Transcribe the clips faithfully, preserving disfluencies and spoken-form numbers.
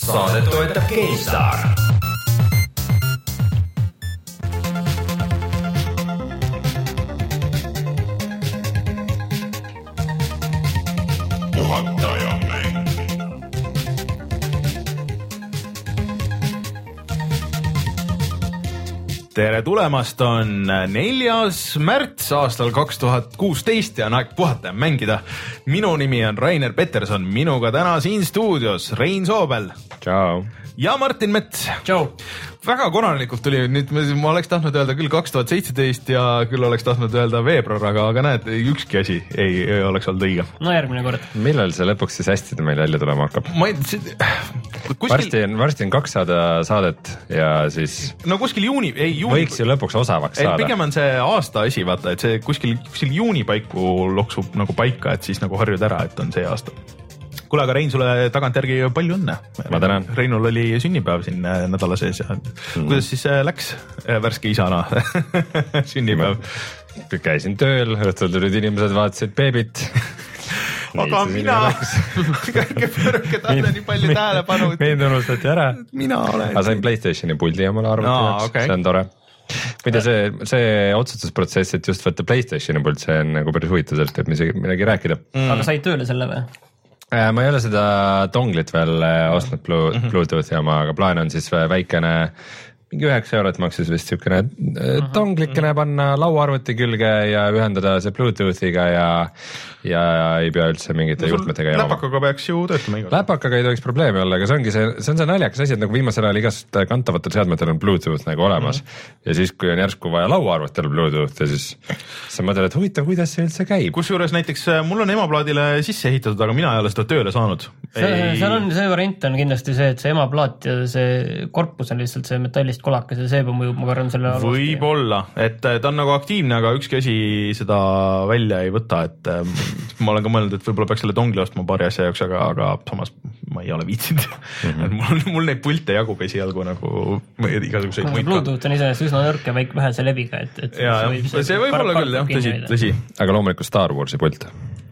Saadet toetab GameStar. Tere tulemast, on neljas märts aastal kaks tuhat kuusteist ja on aeg puhata ja mängida. Minu nimi on Rainer Peterson, minuga täna siin stuudios Rein Soobel. Ciao. Ja Martin Mets. Ciao. Väga korralikult tuli, nüüd ma oleks tahtnud öelda küll kaks tuhat seitseteist ja küll oleks tahtnud öelda veebruar, aga, aga näed, ükski asi ei, ei oleks olnud õige. No järgmine kord. Millal see lõpuks siis hästi meil välja tulema hakkab? Ma ei, see, kuskil... varsti, on, varsti on kakssada saadet ja siis... No kuskil juuni... Ei, juuni... Võiks ju lõpuks osavaks saada. Pigem on see aasta asi, vaata, et see kuskil, kuskil juuni paiku loksub nagu paika, et siis nagu harjud ära, et on see aasta. Kuule, aga Rein, sulle tagantjärgi palju õnne. Ma tänan. Reinul oli sünnipäev siin nädala sees ja mm. kuidas siis läks värske isana sünnipäev? Käisin tööl, õhtul tulid inimesed, vaatasid beebit. Aga mina, kõige talle nii palju tähelepanu. Mind unustati ära. Mina olen. Aga sain PlayStationi puldi ja mulle arvuti no, jaoks, okay. See on tore. Mida see, see otsustusprotsess, et just võtta PlayStationi pult, see on nagu päris huvitav, sellest teeb midagi rääkida. Mm. Aga sai tööle selle või? Ma ei ole seda donglit veel ostnud Bluetoothi oma, aga plaan on siis väikene, mingi üheksa eurot maksis vist siukene donglikene panna lauaarvuti külge ja ühendada see Bluetoothiga ja, ja ei pea üldse mingite no, juhtmetega jaama. Läpakaga peaks ju töötama igal. Läpakaga ei tohiks probleemi olla, aga see ongi see, see on see naljakas asi, et nagu viimasel ajal igast kantavatel seadmetel on Bluetooth nagu olemas mm. ja siis, kui on järsku vaja lauaarvutil Bluetooth ja siis sa mõtled, et huvitav, kuidas see üldse käib. Kusjuures näiteks mul on emaplaadile sisse ehitatud, aga mina ei ole seda tööle saanud. See, seal on see variant on kindlasti see, et see emaplaat ja see korpus on lihtsalt see metallist kolakas ja see mõjub, ma karvan selle arvust. Võib-olla, et ta on nagu aktiivne, aga ükski asi seda välja ei võta, et ma olen ka mõelnud, et võib-olla peaks selle dongli ostma paari asja jaoks, aga, aga samas ma ei ole viitsinud. Mm -hmm. mul, mul neid pilte jagub esialgu nagu igasuguseid muid. Bluetooth on iseenesest üsna nõrk ja väik vähese leviga, et, et ja, see, see, see võib olla küll, jah, tõsi, tõsi. Aga loomulikult Star Warsi pult.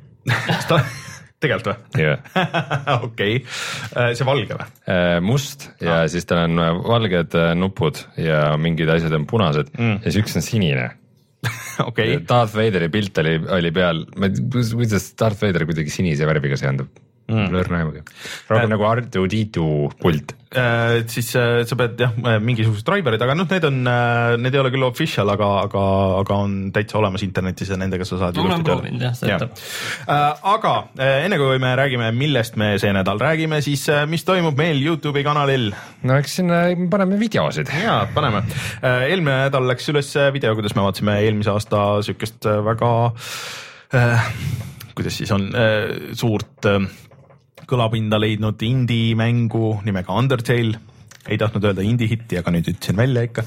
Tegelikult või? Yeah. Okei, see valge või? Must ja ah. siis tal on valged nupud ja mingid asjad on punased mm. ja siis üks on sinine. Okay. Darth Vaderi pilt oli, oli peal, kuidas Darth Vader kuidagi sinise värviga seandub. Mm. Lõrnaemugi. Rohkem äh, nagu R two D two pult. Äh, siis äh, sa pead jah, mingisugused driverid, aga noh, need on, äh, need ei ole küll official, aga, aga, aga on täitsa olemas internetis ja nendega sa saad ilusti tööle. Ja. Äh, aga äh, enne kui me räägime, millest me see nädal räägime, siis äh, mis toimub meil YouTube'i kanalil? No eks siin äh, paneme videosid. Jaa, paneme. Äh, eelmine nädal läks üles video, kuidas me vaatasime eelmise aasta sükest väga äh, kuidas siis on äh, suurt äh, kõlapinda leidnud indie-mängu nimega Undertale, ei tahtnud öelda indie-hitti, aga nüüd ütlesin välja ikka,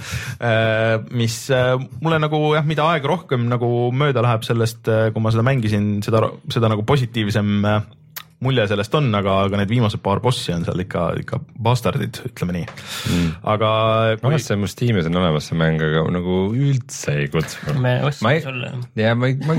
mis mulle nagu jah, mida aeg rohkem nagu mööda läheb sellest, kui ma seda mängisin, seda, seda nagu positiivsem mulje sellest on, aga, aga need viimased paar bossi on seal ikka, ikka bastardid, ütleme nii mm.. Aga kui... see mu Steamis on olemas see mäng, aga nagu üldse ei kutsu. Me ostsin ei... sulle. Ja ma ei... Ma...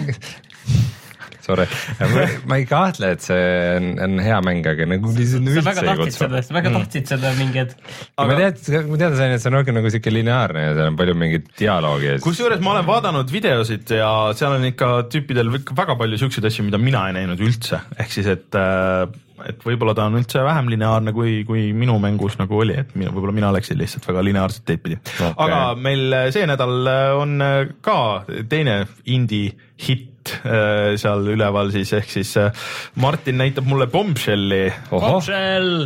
Sorry, ma, ma ei kahtle, et see on, on hea mäng, aga nagu lihtsalt üldse ei kutsu. Sa väga tahtsid seda mingid. Aga... Ma tead, ma teada sain, et see on rohkem nagu siuke lineaarne ja seal on palju mingit dialoogi. Kusjuures ma olen vaadanud videosid ja seal on ikka tüüpidel väga palju siukseid asju, mida mina ei näinud üldse. Ehk siis, et, et võib-olla ta on üldse vähem lineaarne, kui, kui minu mängus nagu oli, et minu, võib-olla mina läksin lihtsalt väga lineaarset teed pidi. Okay. Aga meil see nädal on ka teine indie hit seal üleval siis, ehk siis Martin näitab mulle Bombshelli. Bombshell!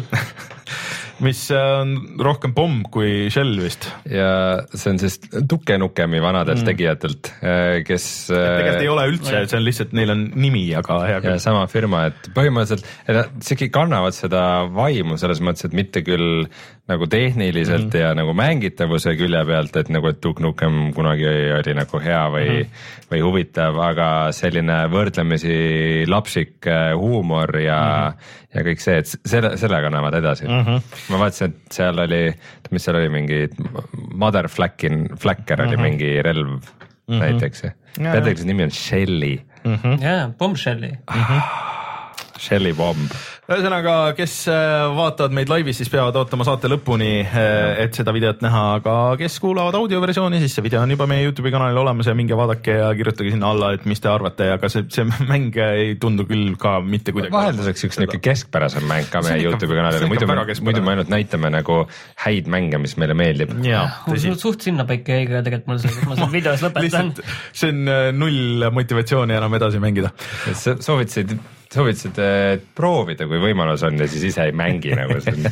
mis on rohkem pomm kui shell vist. Ja see on siis Duke Nukemi vanadelt mm. tegijatelt, kes... Tegelikult ei ole üldse, see on lihtsalt, neil on nimi, aga hea küll. Ja sama firma, et põhimõtteliselt see kannavad seda vaimu selles mõttes, et mitte küll nagu tehniliselt mm. ja nagu mängitavuse külje pealt, et nagu, et Duke Nukem kunagi oli nagu hea või, mm. või huvitav, aga selline võrdlemisi lapsik huumor ja, mm. ja kõik see, et selle, sellega näevad edasi. Mm-hmm. Ma vaatasin, et seal oli, mis seal oli, mingi Mother Flacker mm-hmm. oli mingi relv mm-hmm. näiteks. Peategelises nimi on Shelly. Mm-hmm. Jaa, Bombshelli. Mm-hmm. Shelly Bomb. ühesõnaga, kes vaatavad meid laivis, siis peavad ootama saate lõpuni, et seda videot näha, aga kes kuulavad audioversiooni, siis see video on juba meie YouTube'i kanalil olemas ja minge vaadake ja kirjutage sinna alla, et mis te arvate, aga see, see mäng ei tundu küll ka mitte kuidagi. Vahelduseks üks niisugune keskpärasem mäng ka meie YouTube'i kanalil, muidu, muidu me ainult näitame nagu häid mänge, mis meile meeldib. Suht sinna päike eiga tegelikult mul see, kus ma seal videos lõpetan. See on null motivatsiooni enam edasi mängida. Soovitasid soovitasid proovida, kui võimalus on ja siis ise ei mängi nagu see.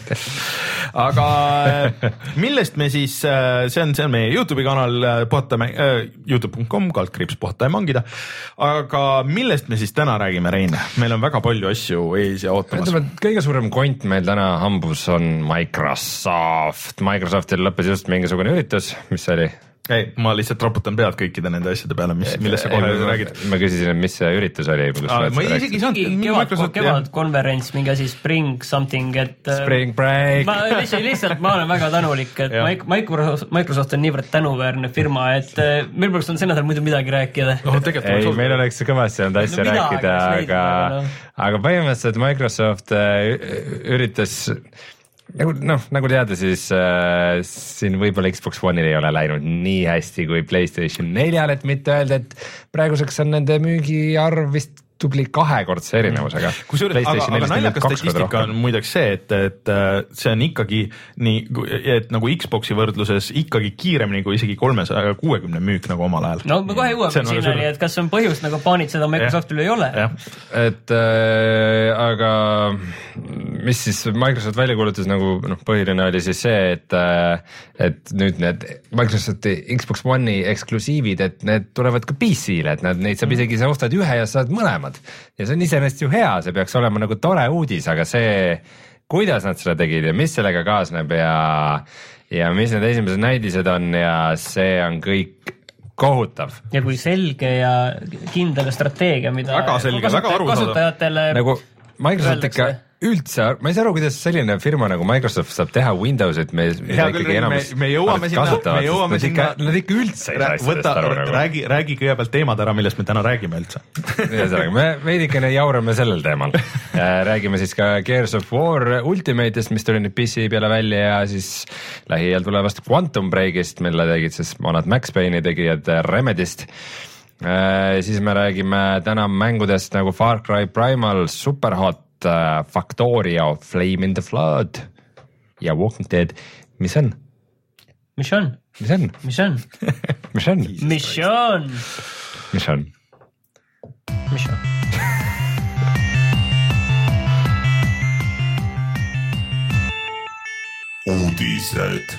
Aga millest me siis, see on, see on meie YouTube'i kanal puhata mäng, youtube punkt com kaldkriips puhata ja mangida, aga millest me siis täna räägime, Rein? Meil on väga palju asju ees ja ootamas. Kõige suurem kont meil täna hambus on Microsoft. Microsoftil lõppes just mingisugune üritus, mis oli? Ei, ma lihtsalt raputan pead kõikide nende asjade peale, mis, millest sa kohe ei, räägid. Ma küsisin, et mis see üritus oli. Aa, ma ei isegi saanud. Kevad, kevad konverents, mingi asi Spring something, et Spring Break. Ma lihtsalt, lihtsalt ma olen väga tänulik, et Microsoft, Microsoft on niivõrd tänuväärne firma, et meil peaks on see nädal muidu midagi rääkida. Oh, ei, meil oleks kõvasti olnud asja no, rääkida, aga, no. aga põhimõtteliselt Microsoft üritas nagu, noh, nagu teada, siis äh, siin võib-olla Xbox One'il ei ole läinud nii hästi kui PlayStation neljal, et mitte öelda, et praeguseks on nende müügiarv vist tubli kahekordse erinevusega. Kusjuures, aga, aga naljakas statistika on muideks see, et, et see on ikkagi nii, et nagu Xboxi võrdluses ikkagi kiiremini kui isegi kolmesaja kuuekümne müük nagu omal ajal. No me kohe jõuame sinna, nii et kas on põhjust nagu paanitseda Microsoftil ei ole? Et äh, aga mis siis Microsoft välja kuulutas nagu noh, põhiline oli siis see, et, et nüüd need Microsofti Xbox One'i eksklusiivid, et need tulevad ka P C-le, et nad, neid saab isegi, sa ostad ühe ja saad mõlemad. Ja see on iseenesest ju hea, see peaks olema nagu tore uudis, aga see, kuidas nad seda tegid ja mis sellega kaasneb ja, ja mis need esimesed näidised on ja see on kõik kohutav. Ja kui selge ja kindel strateegia, mida väga selge, väga kasutajatele nagu Microsoft ikka üldse, ma ei saa aru, kuidas selline firma nagu Microsoft saab teha Windowsit, me, hea küll, me, me jõuame sinna, me jõuame sinna, nad ikka üldse ei saa võta, aru, nagu. räägi, räägi kõigepealt teemad ära, millest me täna räägime üldse. me veidikene jaurame sellel teemal. Räägime siis ka Gears of War Ultimate'ist, mis tuli nüüd P C peale välja ja siis lähiajal tulevast Quantum Breakist, mille tegid siis vanad Max Payne'i tegijad Remedist. Siis me räägime täna mängudest nagu Far Cry Primal, Superhot, Factorio, Flame in the Flood ja Walking Dead. Mis on? Mis on? Mis on? Mis on? Mis on? Mis on? Mis on? Mis on? Uudised.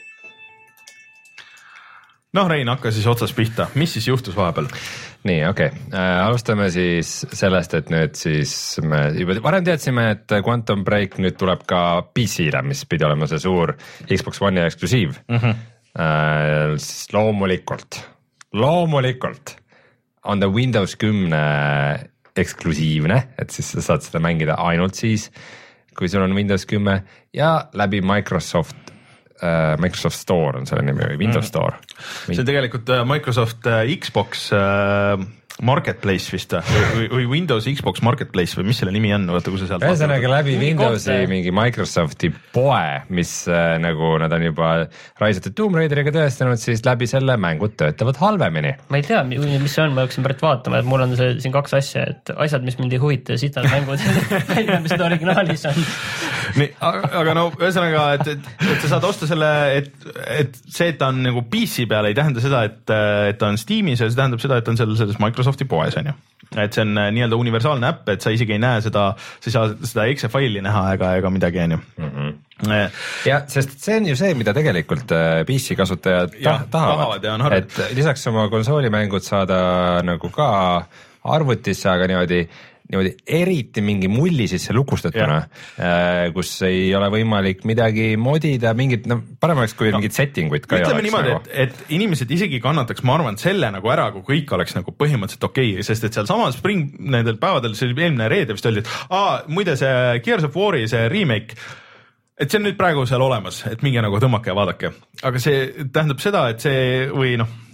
Noh, Rein, hakka siis otsas pihta. Mis siis juhtus vahepeal? Nii, okei. Okay. Äh, alustame siis sellest, et nüüd siis me juba varem teadsime, et Quantum Break nüüd tuleb ka P C-le, mis pidi olema see suur Xbox One'i eksklusiiv. Mm-hmm. Äh, siis loomulikult, loomulikult on ta Windows kümne eksklusiivne, et siis sa saad seda mängida ainult siis, kui sul on Windows kümme ja läbi Microsoft Uh, Microsoft Store on selle nimi või Windows Store. See on tegelikult uh, Microsoft uh, Xbox uh, Marketplace vist või, või Windows Xbox Marketplace või mis selle nimi on, vaata kui sa sealt ühesõnaga läbi Windowsi mingi Microsofti poe, mis äh, nagu nad on juba Rise of the Tomb Raideriga tõestanud, siis läbi selle mängud töötavad halvemini. Ma ei tea, mis see on, ma jooksin pärit vaatama, et mul on see, siin kaks asja, et asjad, mis mind ei huvita ja sitad mängud, mis seda originaalis on. Nii, aga no ühesõnaga, et, et, et sa saad osta selle, et, et see, et ta on nagu P C peal ei tähenda seda, et, et ta on Steamis ja see tähendab seda, et ta on selles, selles Microsofti poes on ju. Et see on nii-öelda universaalne äpp, et sa isegi ei näe seda, sa ei saa seda exe faili näha ega, ega midagi on ju. Mm-hmm. Ja sest see on ju see, mida tegelikult P C kasutajad ja, tahavad, tahavad, et lisaks oma konsoolimängud saada nagu ka arvutisse, aga niimoodi niimoodi eriti mingi mulli sisse lukustatuna, kus ei ole võimalik midagi modida, mingit, no paremaks kui no, mingid settinguid ka ei oleks. Niimoodi, nagu. et, et inimesed isegi kannataks, ma arvan, selle nagu ära, kui kõik oleks nagu põhimõtteliselt okei, okay, sest et seal samas Spring nendel päevadel, see eelmine reede vist oli, et aa, muide see Gears of War'i see remake, et see on nüüd praegu seal olemas, et minge nagu tõmmake ja vaadake, aga see tähendab seda, et see või noh,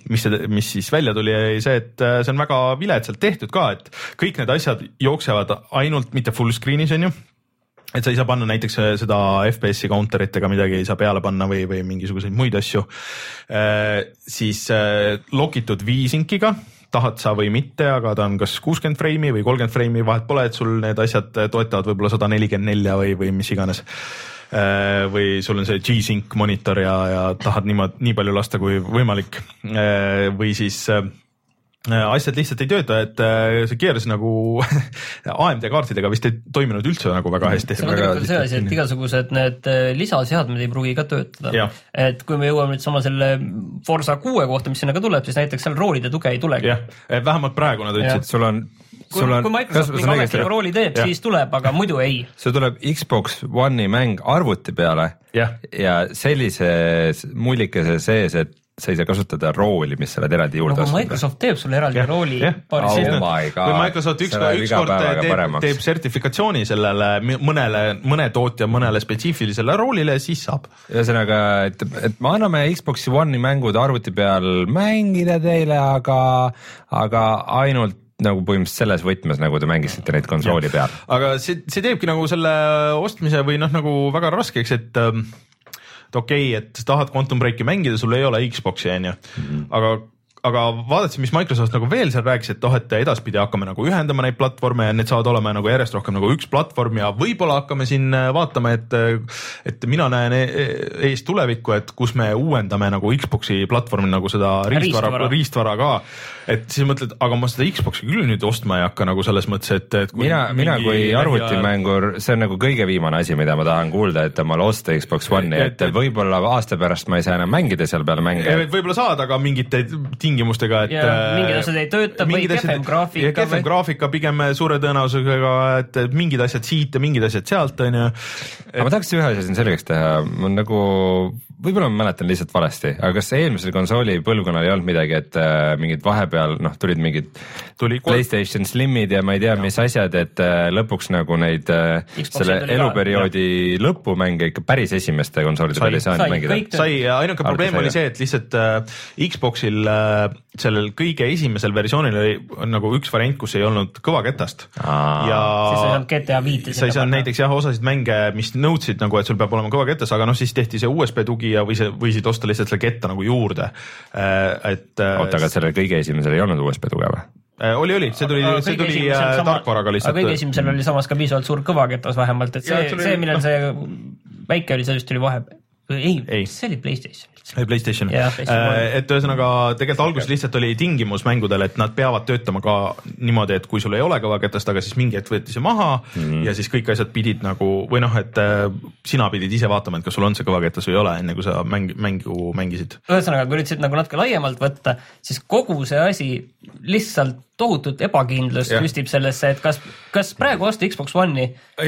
mis, mis siis välja tuli, see, et see on väga viletsalt tehtud ka, et kõik need asjad jooksevad ainult mitte full screen'is on ju, et sa ei saa panna näiteks seda F P S-i counterit ega midagi ei saa peale panna või, või mingisuguseid muid asju, siis lokitud V-Synkiga tahad sa või mitte, aga ta on kas kuuskümmend freimi või kolmkümmend freimi, vahet pole, et sul need asjad toetavad võib-olla sada nelikümmend neli või, või mis iganes. Või sul on see G-Sync monitor ja, ja tahad niimoodi, nii palju lasta kui võimalik. Või siis asjad lihtsalt ei tööta, et see Gears nagu A M D kaartidega vist ei toiminud üldse nagu väga hästi. See on tegelikult see asi, et igasugused need lisaseadmed ei pruugi ka töötada. Et kui me jõuame nüüd sama selle Forza kuue kohta, mis sinna ka tuleb, siis näiteks seal roolide tuge ei tulegi. Jah, vähemalt praegu nad ütlesid, sul on kui, on, kui Microsoft mingi ametliku rooli teeb, ja. siis tuleb, aga muidu ei. See tuleb Xbox One'i mäng arvuti peale ja, ja sellise mullikese sees, et sa ei saa kasutada rooli, mis sa oled eraldi juurde no, kui Microsoft teeb sulle eraldi ja, rooli ja. Oh kui Microsoft üks, ükskord teeb, teeb sertifikatsiooni sellele mõnele, mõne tootja mõnele spetsiifilisele roolile, siis saab. Ühesõnaga, et, et me anname Xbox One'i mängud arvuti peal mängida teile, aga, aga ainult nagu põhimõtteliselt selles võtmes, nagu te mängisite neid konsooli peal. Aga see, see teebki nagu selle ostmise või noh, nagu väga raskeks, et et okei okay,, et tahad Quantum Breaki mängida, sul ei ole Xboxi, on ju, mm-hmm. aga, aga vaadates, mis Microsoft nagu veel seal rääkis, et oh, et edaspidi hakkame nagu ühendama neid platvorme ja need saavad olema nagu järjest rohkem nagu üks platvorm ja võib-olla hakkame siin vaatama, et, et mina näen ees tulevikku, et kus me uuendame nagu Xboxi platvormi nagu seda riistvara, riistvara. riistvara ka, et siis mõtled, aga ma seda Xboxi küll nüüd ostma ei hakka nagu selles mõttes, et, et kui mina, mina kui arvutimängur, see on nagu kõige viimane asi, mida ma tahan kuulda, et omal osta Xbox One'i, et, et võib-olla aasta pärast ma ei saa enam mängida seal peale mänge. Võib-olla saad, aga mingite tingimustega, et ja, mingid asjad ei tööta või kehvem graafika. Kehvem graafika pigem suure tõenäosusega, et mingid asjad siit ja mingid asjad sealt, on ju. Aga ma tahaks ühe asja siin selgeks teha, ma nagu, võib-olla ma mäletan lihtsalt valesti, aga kas eelmisel konsooli põlvkonnal ei olnud midagi, et äh, mingid vahepeal, noh, tulid mingid Tuli PlayStation Slimid ja ma ei tea, mis asjad, et äh, lõpuks nagu neid äh, selle eluperioodi ka, lõpumänge ikka päris esimeste konsoolide peal ei saanud mängida. Sai, ainuke probleem oli see, et lihtsalt äh, Xboxil äh, sellel kõige esimesel versioonil oli nagu üks variant, kus ei olnud kõvaketast. Ja siis ei saanud G T A viite. Sa ei saanud näiteks jah, osasid mänge, mis nõudsid nagu, et sul peab olema kõvaketas, aga noh, siis tehti see U S B tugi ja või see, võisid osta lihtsalt selle ketta nagu juurde. Et, oota, aga sellel kõige esimesel ei olnud U S B tuge või? Oli, oli, see tuli, see tuli tarkvaraga lihtsalt. Aga kõige esimesel oli samas ka piisavalt suur kõvaketas vähemalt, et see, see millel see väike oli, see vist tuli vahe. Ei, ei, see oli PlayStation. PlayStation, et ühesõnaga tegelikult alguses lihtsalt oli tingimus mängudel, et nad peavad töötama ka niimoodi, et kui sul ei ole kõvaketast, aga siis mingi hetk võeti see maha mm. ja siis kõik asjad pidid nagu, või noh, et sina pidid ise vaatama, et kas sul on see kõvaketas või ei ole, enne kui sa mäng, mängu mängisid. Ühesõnaga, kui üritasid nagu natuke laiemalt võtta, siis kogu see asi lihtsalt tohutut ebakindlust süstib sellesse, et kas, kas praegu osta Xbox One'i?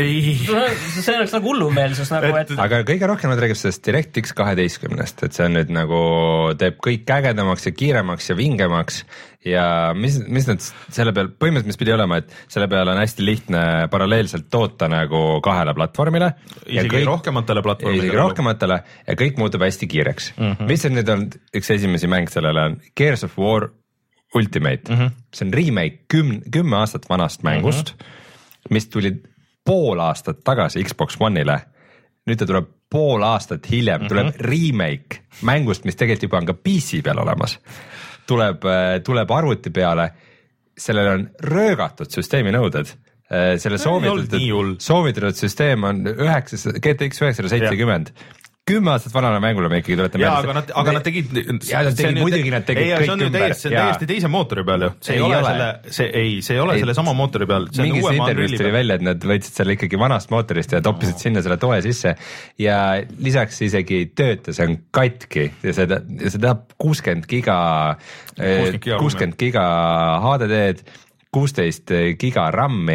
See oleks nagu hullumeelsus. Nagu, et... Aga kõige rohkem nad räägib sellest DirectX kaheteistkümnest, et see on nüüd nagu teeb kõik ägedamaks ja kiiremaks ja vingemaks ja mis, mis nad selle peal, põhimõtteliselt mis pidi olema, et selle peal on hästi lihtne paralleelselt toota nagu kahele platvormile. Isegi kõik, rohkematele platvormile. Isegi rohkematele ja kõik muutub hästi kiireks. Mm-hmm. Mis on nüüd on üks esimesi mäng sellele on Gears of War Ultimate, mm-hmm. see on remake küm, kümme aastat vanast mängust, mm-hmm. mis tuli pool aastat tagasi Xbox One'ile. Nüüd ta tuleb pool aastat hiljem, mm-hmm. tuleb remake mängust, mis tegelikult juba on ka P C peal olemas. Tuleb, tuleb arvuti peale, sellel on röögatud süsteemi nõuded. Selle soovitatud, soovitatud süsteem on üheksa, G T X üheksasada seitsekümmend. Kümme aastat vanale mängule me ikkagi tulete jaa, aga nad, aga nad tegid ja nad tegid, muidugi nad tegid ei, kõik ümber. See on täiesti teise mootori peal ju. See ei, ei ole selle, see ei, see ei ole ei, selle sama mootori peal. Mingis intervjuust tuli välja, et nad võtsid selle ikkagi vanast mootorist ja toppisid oh. sinna selle toe sisse ja lisaks isegi tööta, see on katki ja see, ja see tahab kuuskümmend giga, kuuskümmend giga H D D-d, kuusteist giga RAM-i,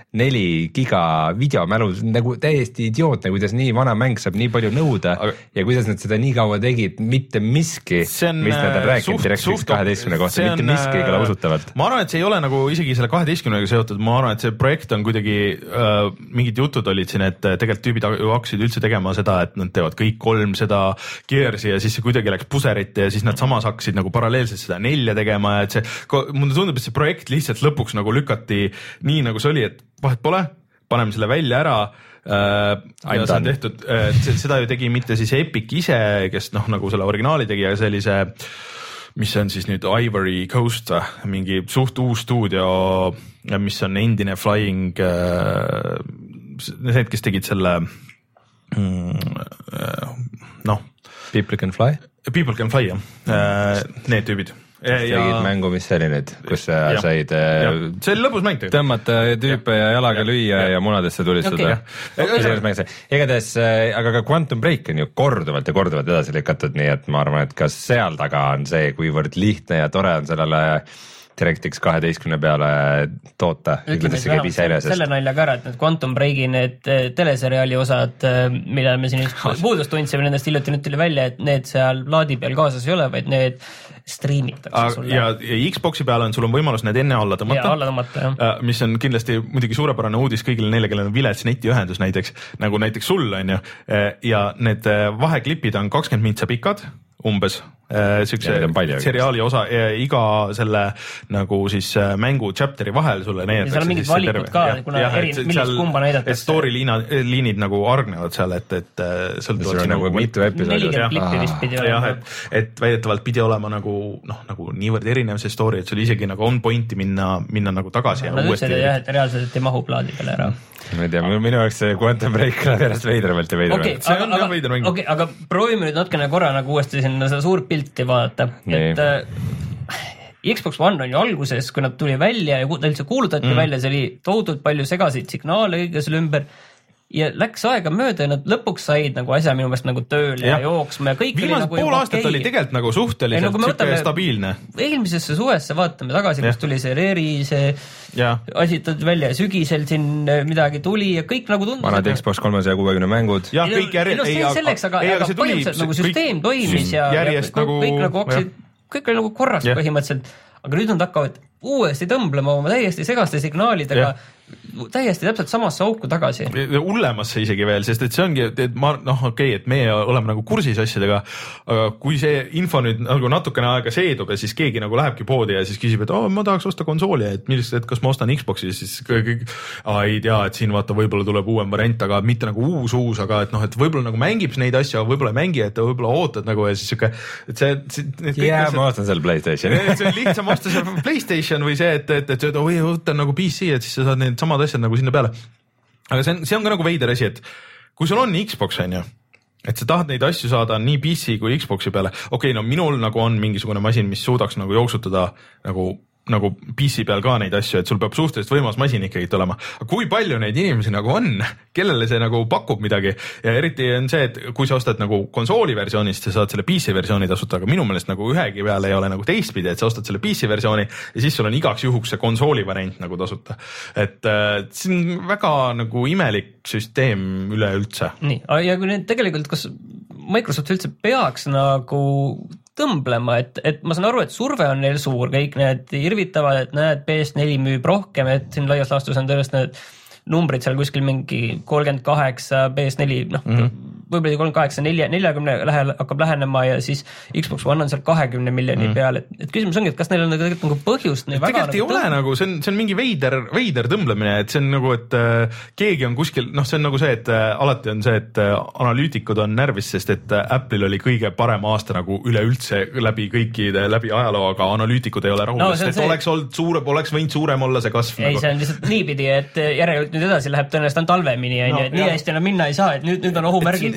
neli giga videomälu, nagu täiesti idiootne, kuidas nii vana mäng saab nii palju nõuda aga... ja kuidas nad seda nii kaua tegid, mitte miski, on, mis nad on rääkinud DirectX kaheteistkümne kohta, mitte miski ei kõla usutavalt. Ma arvan, et see ei ole nagu isegi selle kaheteistkümnega seotud, ma arvan, et see projekt on kuidagi äh, mingid jutud olid siin, et tegelikult tüübid hakkasid üldse tegema seda, et nad teevad kõik kolm seda Gears'i ja siis see kuidagi läks puserite ja siis nad samas hakkasid nagu paralleelselt seda nelja tegema, et see, mulle tundub, et see projekt lihtsalt lõpuks nagu lükati nii nagu see oli, et vahet pole, paneme selle välja ära äh,. ja see on tehtud äh,, seda ju tegi mitte siis Epic ise, kes noh, nagu selle originaali tegi, aga see oli see, mis on siis nüüd Ivory Coast, mingi suht uus stuudio, mis on endine Flying äh,, need, kes tegid selle noh. People Can Fly? People Can Fly, jah äh,, need tüübid. Ja, tegid mängu, mis see oli nüüd, kus sa ja, said ja. See oli lõbus mäng tõmmata tüüpe ja, ja jalaga ja, lüüa ja, ja munadesse tulistada okay. Igatahes, aga ka Quantum Break on ju korduvalt ja korduvalt edasi lükatud, nii et ma arvan, et kas seal taga on see, kuivõrd lihtne ja tore on sellele DirectX kaheteistkümne peale toota. Selle nalja ka ära, et need Quantum Breaki need teleseriaali osad, mida me siin puudust tundsime, nendest hiljuti nüüd tuli välja, et need seal laadi peal kaasas ei ole, vaid need striimitakse sulle. Ja, ja Xboxi peale on, sul on võimalus need enne alla tõmmata, ja, alla tõmmata jah. Mis on kindlasti muidugi suurepärane uudis kõigile neile, kellel on vilets netiühendus näiteks, nagu näiteks sul on ju, ja need vaheklipid on kakskümmend mintsa pikad umbes, siukse seriaali osa, iga selle nagu siis mängu chapteri vahel sulle näidatakse. Seal on mingid valikud ka, kuna ja, eri, millist kumba näidatakse. Et story liina, liinid nagu argnevad seal, et, et sõltuvalt nagu, nagu mitu episoodi. nelikümmend klippi vist pidi olema. Et, et väidetavalt pidi olema nagu, noh, nagu niivõrd erinev see story, et sul isegi nagu on pointi minna, minna nagu tagasi. Nad ütlesid jah, et reaalselt ei mahu plaadi peale ära. Ma ei tea, minu jaoks see Quantum Break läheb järjest veidramalt ja veidramalt. Okay, aga, aga, okay, aga proovime nüüd natkene korra nagu uuesti sinna seda suurt pilti vaadata, nee. et äh, Xbox One on ju alguses, kui nad tuli välja ja ta üldse kuulutati mm. välja, see oli tohutult palju segasid signaale kõige selle ümber ja läks aega mööda ja nad lõpuks said nagu asja minu meelest nagu tööle ja, ja jooksma ja kõik viimased oli nagu pool aastat okay. oli tegelikult nagu suhteliselt nagu võtame, stabiilne. Eelmisesse suvesse vaatame tagasi, kus tuli see Reri, see ja. Asitad välja sügisel siin midagi tuli ja kõik nagu tundus. Vanad Xbox kolmesaja kuuekümne mängud. Ja, kõik järje, ei, no see selleks, aga, aga põhimõtteliselt nagu süsteem toimis ja, ja kõik nagu, nagu hakkasid, kõik oli nagu korras ja. Põhimõtteliselt, aga nüüd nad hakkavad uuesti tõmblema oma täiesti segaste signaalidega ja. Täiesti täpselt samasse auku tagasi. Ullemasse isegi veel, sest et see ongi, et ma, noh okei, okay, et meie oleme nagu kursis asjadega, aga kui see info nüüd nagu natukene aega seedub ja siis keegi nagu lähebki poodi ja siis küsib, et oh, ma tahaks osta konsooli, et millist, et kas ma ostan Xboxi, siis kõik, ah, ei tea, et siin vaata võib-olla tuleb uuem variant, aga mitte nagu uus uus, aga et noh, et võib-olla nagu mängib neid asju, võib-olla ei mängi, et võib-olla ootad nagu ja siis siuke, et see, see jaa, ma ostan selle PlayStationi. See on lihtsam osta selle PlayStation või see, et, et, et, et oi, võtan nagu P C, et siis sa saad need samad asjad nagu sinna peale. Aga see on, see on ka nagu veider asi, et kui sul on Xbox on ju, et sa tahad neid asju saada nii P C kui Xboxi peale, okei okay,, no minul nagu on mingisugune masin, mis suudaks nagu jooksutada nagu nagu P C peal ka neid asju, et sul peab suhteliselt võimas masin ikkagi olema. Aga kui palju neid inimesi nagu on, kellele see nagu pakub midagi ja eriti on see, et kui sa ostad nagu konsooli versioonist, sa saad selle P C versiooni tasuta, aga minu meelest nagu ühegi peal ei ole nagu teistpidi, et sa ostad selle P C versiooni ja siis sul on igaks juhuks see konsooli variant nagu tasuta. Et äh, see on väga nagu imelik süsteem üleüldse. Nii, ja kui nüüd tegelikult, kas Microsoft üldse peaks nagu tõmblema, et, et ma saan aru, et surve on neil suur, kõik need irvitavad, et näed, P S neli müüb rohkem, et siin laias laastus on tõest need numbrid seal kuskil mingi kolmkümmend kaheksa, P S neli, noh, mm -hmm. võib-olla kolmkümmend kaheksa, neljakümne lähel hakkab lähenema ja siis Xbox One on seal kahekümne miljoni mm -hmm. peal, et, et küsimus ongi, et kas neil on tegelikult nagu põhjust neil väga tegelikult nagu ei ole nagu, see on, see on mingi veider, veider tõmblemine, et see on nagu, et äh, keegi on kuskil, noh, see on nagu see, et äh, alati on see, et äh, analüütikud on närvis, sest et äh, Apple'il oli kõige parem aasta nagu üleüldse läbi kõikide, läbi ajaloo, aga analüütikud ei ole rahul, no, sest et see... oleks olnud suure, oleks võinud suurem olla see kasv. ei nagu., see on lihtsalt niipidi, et järelikult nüüd edasi läheb tõenäoliselt on talvemini, no, et nii hästi enam minna ei saa, et nüüd, nüüd on ohumärgid.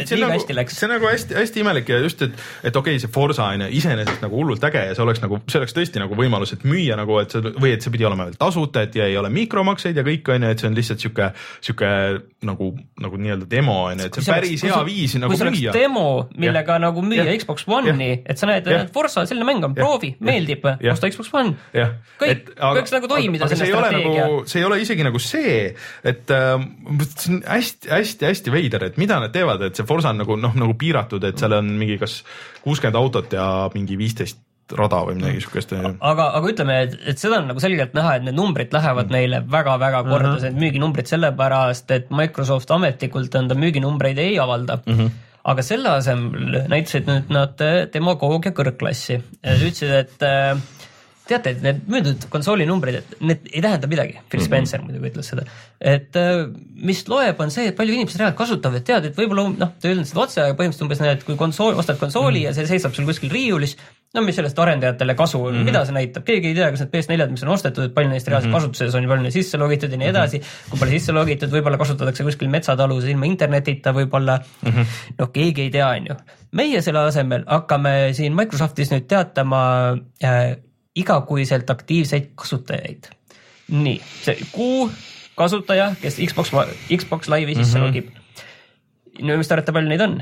et liiga nagu, hästi läks. see nagu hästi, hästi imelik ja just, et, et okei okay,, see Forza on iseenesest nagu hullult äge ja see oleks nagu, see oleks tõesti nagu võimalus, et müüa nagu, et see, või et see pidi olema veel tasuta, et ja ei ole mikromakseid ja kõik on ju, et see on lihtsalt sihuke, sihuke nagu, nagu nii-öelda demo on ju, et see on päris hea viis nagu müüa. kui see oleks demo, millega ja. nagu müüa ja. Xbox One'i, et sa näed, et Forza selline mäng on, proovi, meeldib, osta Xbox One. kõik, võiks nagu toimida selle strateegia. Nagu, see ei ole isegi nagu see, et äh, see on hästi-hästi-hästi veider, et mida nad teevad, et see Forza on nagu, noh, nagu piiratud, et seal on mingi kas kuuskümmend autot ja mingi viisteist rada või midagi sihukest. aga, aga ütleme, et, et seda on nagu selgelt näha, et need numbrid lähevad mm. neile väga-väga korda, mm -hmm. need müüginumbrid sellepärast, et Microsoft ametlikult enda müüginumbreid ei avalda mm. -hmm. aga selle asemel näitasid nüüd nad demagoogia kõrgklassi. Ütlesid, et teate, et need müüdud konsooli numbrid, et need ei tähenda midagi. Phil Spencer mm -hmm. muidugi ütles seda. Et mis loeb, on see, et palju inimesed reaalselt kasutavad, tead, et võib-olla, noh, ta ei öelnud seda otse, aga põhimõtteliselt umbes need, kui konsool, ostad konsooli mm -hmm. ja see seisab sul kuskil riiulis, no mis sellest arendajatele kasu on, mm -hmm. mida see näitab, keegi ei tea, kas need P S neljad, mis on ostetud, et palju neist reaalselt mm -hmm. kasutuses on, palju neist sisse logitud ja nii edasi, kui palju sisse logitud, võib-olla kasutatakse kuskil metsatalus ilma internetita, võib-olla mm -hmm. noh, keegi ei tea, on ju. Meie selle asemel hakkame siin Microsoftis nüüd teatama äh, igakuiselt aktiivseid kasutajaid. Nii, see kuu kasutaja, kes Xbox, Xbox Live'i sisse mm -hmm. logib. No mis te arvate, palju neid on?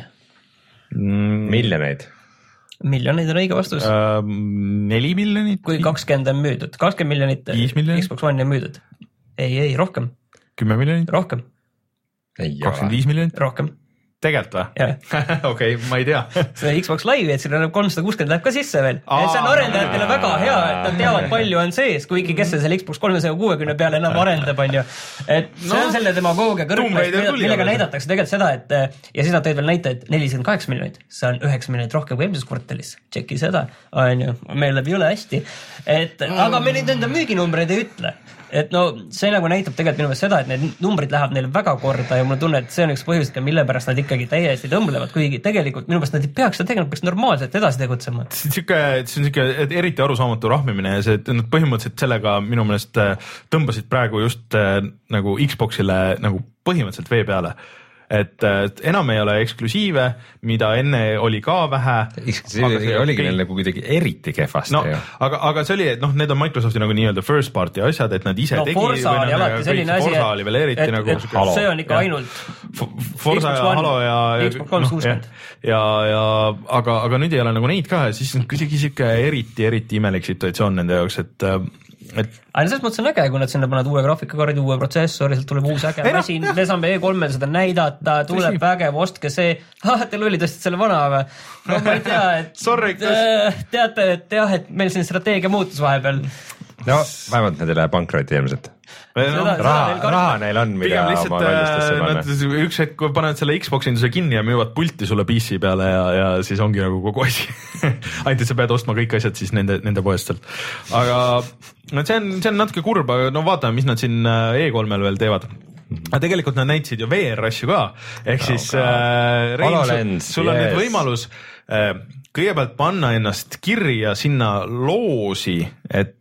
Mm, miljoneid. Miljoneid on õige vastus. Uh, neli miljonit. Kui kakskümmend on müüdud. kakskümmend miljonit Xbox One on müüdud. Ei, ei, rohkem. kümme miljonit. Rohkem. kakskümmend viis miljonit. Rohkem. Tegelikult või? Okei, ma ei tea. See Xbox Live, et siin on kolmsada kuuskümmend läheb ka sisse veel. Aa, see on arendajatele väga hea, et nad teavad, palju on sees, kuigi kes selle Xbox kolmesaja kuuekümne peale enam arendab, on ju. Et see no, on selle demagoogia kõrgklass, millega näidatakse tegelikult seda, et ja siis nad tõid veel näite, et nelikümmend kaheksa miljonit, see on üheksa miljonit rohkem kui eelmises kvartalis. Tšeki seda, on ju, meil läheb jõle hästi. Et, mm. aga me nüüd enda müüginumbreid ei ütle. Et no see nagu näitab tegelikult minu meelest seda, et need numbrid lähevad neile väga korda ja mul tunne, et see on üks põhjus, mille pärast nad ikkagi täiesti tõmblevad, kuigi tegelikult minu meelest nad ei peaks seda tegema, peaks normaalselt edasi tegutsema. See on siuke, see on siuke eriti arusaamatu rahmimine ja see, et nad põhimõtteliselt sellega minu meelest tõmbasid praegu just nagu Xboxile nagu põhimõtteliselt vee peale. Et, et enam ei ole eksklusiive, mida enne oli ka vähe. See oligi neil nagu kuidagi eriti kehvasti. No, aga, aga see oli, et noh, need on Microsofti nagu nii-öelda first party asjad, et nad ise no, tegi. Forza oli alati selline asi, et, et, et, nagu, et Halo. See on ikka ja. ainult Forza ja Halo ja Xbox kolmsada kuuskümmend. Ja, ja aga, aga nüüd ei ole nagu neid ka ja siis on kuidagi siuke eriti, eriti imelik situatsioon nende jaoks, et et aga selles mõttes on äge, kui nad sinna panevad uue graafikakaardi, uue protsessori, sealt tuleb uus äge masin, me saame E kolmel seda näidata, tuleb vägev, ostke see, ah, teil oli tõesti selle vana või? No ma ei tea, et Sorry, teate, et jah, et meil siin strateegia muutus vahepeal. No vähemalt need ei lähe pankrotti ilmselt. No, raha, raha neil on, mida oma väljastesse panna. Üks hetk, kui panevad selle Xbox induse kinni ja müüvad pulti sulle P C peale ja, ja siis ongi nagu kogu asi. Ainult, et sa pead ostma kõik asjad siis nende, nende poest sealt. Aga no see on, see on natuke kurb, aga no vaatame, mis nad siin E kolmel veel teevad. Aga tegelikult nad näitasid ju V R asju ka. Ehk siis äh, Rein, sul on yes. nüüd võimalus äh, kõigepealt panna ennast kirja sinna loosi, et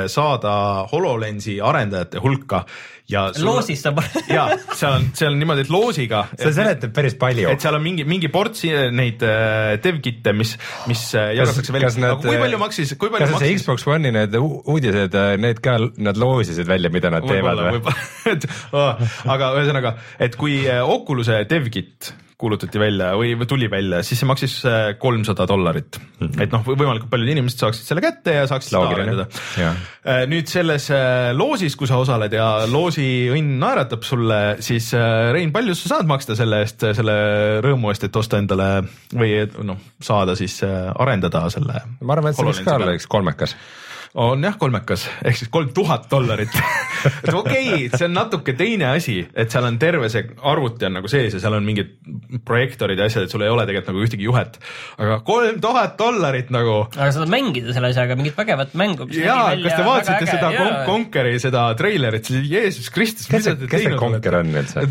saada HoloLensi arendajate hulka. Ja sul, loosis saab ja seal on, seal on niimoodi, et loosiga see seletab päris palju, et seal on mingi, mingi ports neid uh, dev-kitte, mis, mis jagatakse välja. Aga kui palju maksis, kui palju kas maksis? See Xbox One'i need uudised, need ka, nad loosisid välja, mida nad võibolla, teevad või? Aga ühesõnaga, et kui Oculus'e dev-kit kuulutati välja või tuli välja, siis see maksis kolmsada dollarit. Mm-hmm. Et noh, võimalikult paljud inimesed saaksid selle kätte ja saaksid seda arendada. Nüüd selles loosis, kui sa osaled ja loosi õnn naeratab sulle, siis Rein, palju sa saad maksta selle eest, selle rõõmu eest, et osta endale või noh, saada siis arendada selle? Ma arvan, et see võiks ka olla üks kolmekas. On jah kolmekas, ehk siis kolm tuhat dollarit. Et okei, okay, see on natuke teine asi, et seal on terve see arvuti on nagu sees ja seal on mingid projektorid ja asjad, et sul ei ole tegelikult nagu ühtegi juhet. Aga kolm tuhat dollarit nagu. Aga saad mängida selle asjaga, mingit vägevat mängu. Jaa, kas te vaatasite seda ja. Conkeri, seda trailerit, Jeesus Kristus. Kes see Conker on üldse?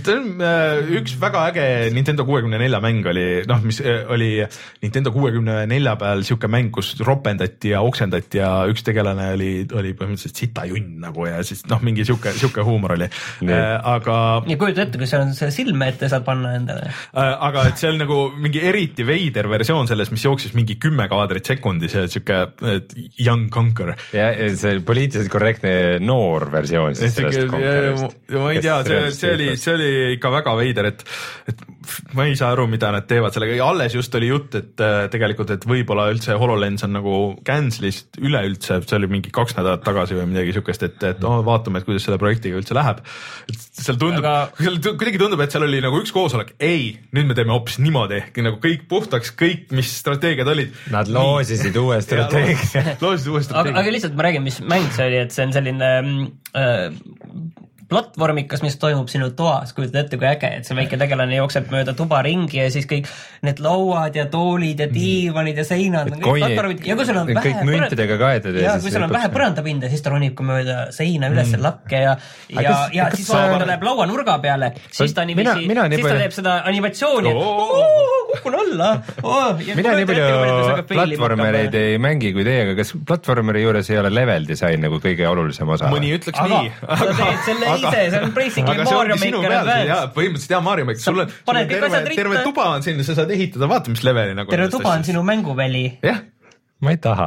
Üks väga äge Nintendo kuuekümne nelja mäng oli, noh, mis oli Nintendo kuuekümne nelja peal siuke mäng, kus ropendati ja oksendati ja üks tegelane peategelane oli, oli põhimõtteliselt sitajunn nagu ja siis noh, mingi siuke, siuke huumor oli. Aga. ja kujuta ette, kui see on see silme ette saad panna endale. Aga et see on nagu mingi eriti veider versioon sellest, mis jooksis mingi kümme kaadrit sekundis ja siuke young conquer. ja see poliitiliselt korrektne noor versioon siis sellest Conquerist. ma ei tea, see, see oli, see oli ikka väga veider, et, et ma ei saa aru, mida nad teevad sellega ja alles just oli jutt, et tegelikult, et võib-olla üldse HoloLens on nagu cancel'ist üleüldse, see oli mingi kaks nädalat tagasi või midagi siukest, et, et oh, vaatame, et kuidas selle projektiga üldse läheb. Et seal tundub, aga... seal kuidagi tundub, et seal oli nagu üks koosolek, ei, nüüd me teeme hoopis niimoodi, nagu kõik puhtaks, kõik, mis strateegiad olid. Nad loosisid uue strateegia. loosisid uue strateegia. Aga, aga lihtsalt ma räägin, mis mäng see oli, et see on selline äh, platvormikas, mis toimub sinu toas, kujutad ette, kui äge, et see väike tegelane jookseb mööda tuba ringi ja siis kõik need lauad ja toolid ja diivanid ja seinad on kõik platvormid ja kui sul on kõik müntidega kaetud ja, ja kui sul on vähe põrandapinda, siis ta ronib ka mööda seina üles mm. lakke ja ja, kas, ja kas siis sa... ta läheb laua nurga peale, siis ta niiviisi, siis palju... ta teeb seda animatsiooni oh, kukun alla oh, mina nii palju platvormereid ei mängi kui teiega, kas platvormeri juures ei ole level disain nagu kõige olulisem osa? mõni ütleks aga, nii aga, sa teed selle aga, ise, see on basically Mario Maker Advance. Põhimõtteliselt jah, Mario Maker, sul on, sul on terve, terve tuba on siin, sa saad ehitada, vaata mis leveli nagu. Terve tuba on sinu mänguväli. jah. ma ei taha.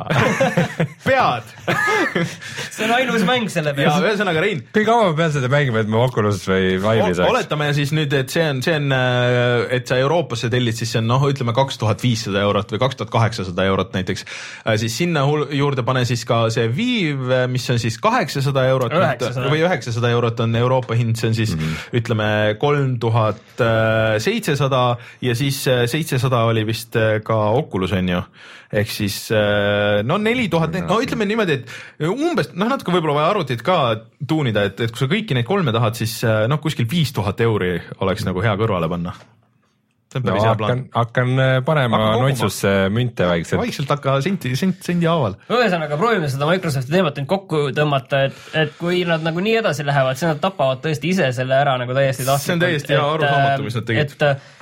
pead. see on ainus mäng selle peal. ja ühesõnaga Rein. kui kaua ma pean seda mängima, et ma Oculus või Vive'i saaks? Oletame siis nüüd, et see on, see on, et sa Euroopasse tellid, siis see on noh, ütleme kaks tuhat viissada eurot või kaks tuhat kaheksasada eurot näiteks. Siis sinna juurde pane siis ka see Vive, mis on siis kaheksasada eurot üheksasada. Või üheksasada eurot on Euroopa hind, see on siis mm-hmm. ütleme kolm tuhat seitsesada ja siis seitsesada oli vist ka Oculus on ju. Ehk siis no neli tuhat, no ütleme niimoodi, et umbes, noh natuke võib-olla vaja arvutit ka tuunida, et, et kui sa kõiki neid kolme tahad, siis noh kuskil viis tuhat euri oleks nagu hea kõrvale panna. No, hakkan, hakkan panema noitsusse münte vaikselt. Vaikselt hakka senti, sent, sendi haaval. Ühesõnaga proovime seda Microsofti teemat nüüd kokku tõmmata, et, et kui nad nagu nii edasi lähevad, siis nad tapavad tõesti ise selle ära nagu täiesti tahtlikult. See on täiesti hea arusaamatu, mis nad tegid.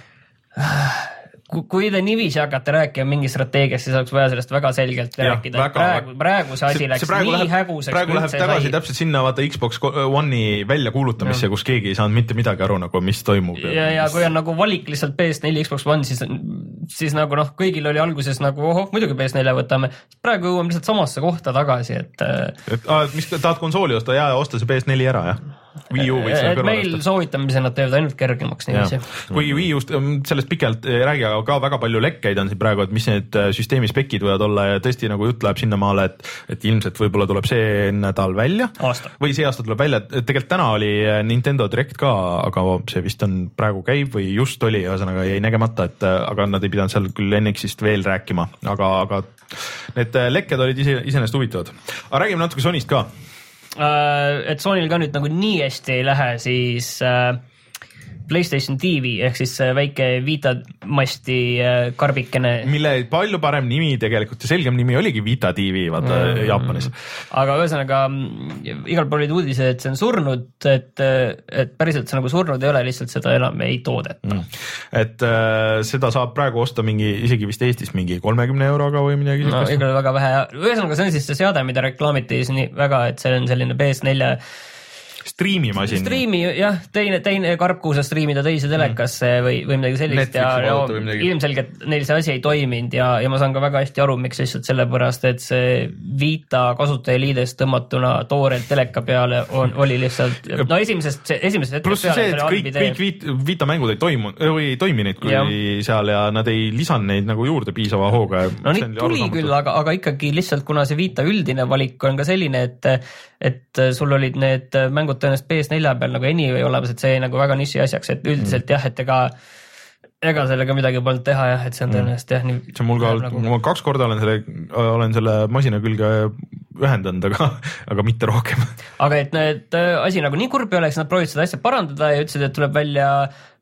Et kui te niiviisi hakkate rääkima mingi strateegiast, siis oleks vaja sellest väga selgelt ja, rääkida. Väga, praegu, praegu see asi see, läks see nii läheb, häguseks. Praegu läheb tagasi sai... täpselt sinna vaata Xbox One'i välja kuulutamisse, kus keegi ei saanud mitte midagi aru, nagu mis toimub. Ja, ja kui on nagu valik lihtsalt P S neli Xbox One, siis, siis nagu noh, kõigil oli alguses nagu ohoh, muidugi P S neli võtame. Praegu jõuame lihtsalt samasse kohta tagasi, et... et a, mis tahad konsooli osta ja osta see P S neli ära, jah? Wii U võiks et meil soovitamise nad teevad ainult kergemaks niiviisi. Kui Wii U'st sellest pikalt ei räägi, aga ka väga palju lekkeid on siin praegu, et mis need süsteemi spekid võivad olla ja tõesti nagu jutt läheb sinnamaale, et, et ilmselt võib-olla tuleb see nädal välja aasta. Või see aasta tuleb välja, et tegelikult täna oli Nintendo Direct ka, aga see vist on praegu käib või just oli, ühesõnaga jäi nägemata, et aga nad ei pidanud seal küll N X-ist veel rääkima, aga, aga need lekked olid ise, iseenesest huvitavad. Aga räägime natuke Sonyst ka. Et Sonyl ka nüüd nagu nii hästi ei lähe, siis PlayStation T V ehk siis väike Vita-masti karbikene. Mille palju parem nimi tegelikult ja selgem nimi oligi Vita T V, vaata mm. Jaapanis. Aga ühesõnaga igal pool olid uudised, et see on surnud, et, et päriselt see nagu surnud ei ole, lihtsalt seda enam ei toodeta. Mm. Et äh, seda saab praegu osta mingi, isegi vist Eestis mingi kolmekümne euroga või midagi. No igal väga vähe. Ühesõnaga see on siis see seade, mida reklaamiti nii väga, et see on selline P S neli striimimasin. Striimi, jah, teine, teine karpkuusa striimida teise telekasse mm. või, või midagi sellist Netflix ja no, midagi. Ilmselgelt neil see asi ei toiminud ja, ja ma saan ka väga hästi aru, miks lihtsalt sellepärast, et see Vita kasutajaliidest tõmmatuna toorelt teleka peale on, oli lihtsalt, no esimesest, esimesest pluss see, et kõik, kõik Vita mängud ei toimu, või ei toimi neid kui ja. Seal ja nad ei lisan neid nagu juurde piisava hooga. No neid tuli küll, aga, aga ikkagi lihtsalt, kuna see Vita üldine valik on ka selline, et, et sul olid need mängud tõenäoliselt P S neli peal nagu anyway olemas, et see ei nagu väga niši asjaks, et üldiselt jah, et ega ega sellega midagi polnud teha jah, et see on tõenäoliselt jah nii. See on mul ka, nagu... ma kaks korda olen selle, olen selle masina külge ühendanud, aga, aga mitte rohkem. Aga et need asi nagu nii kurb ei oleks, nad proovid seda asja parandada ja ütlesid, et tuleb välja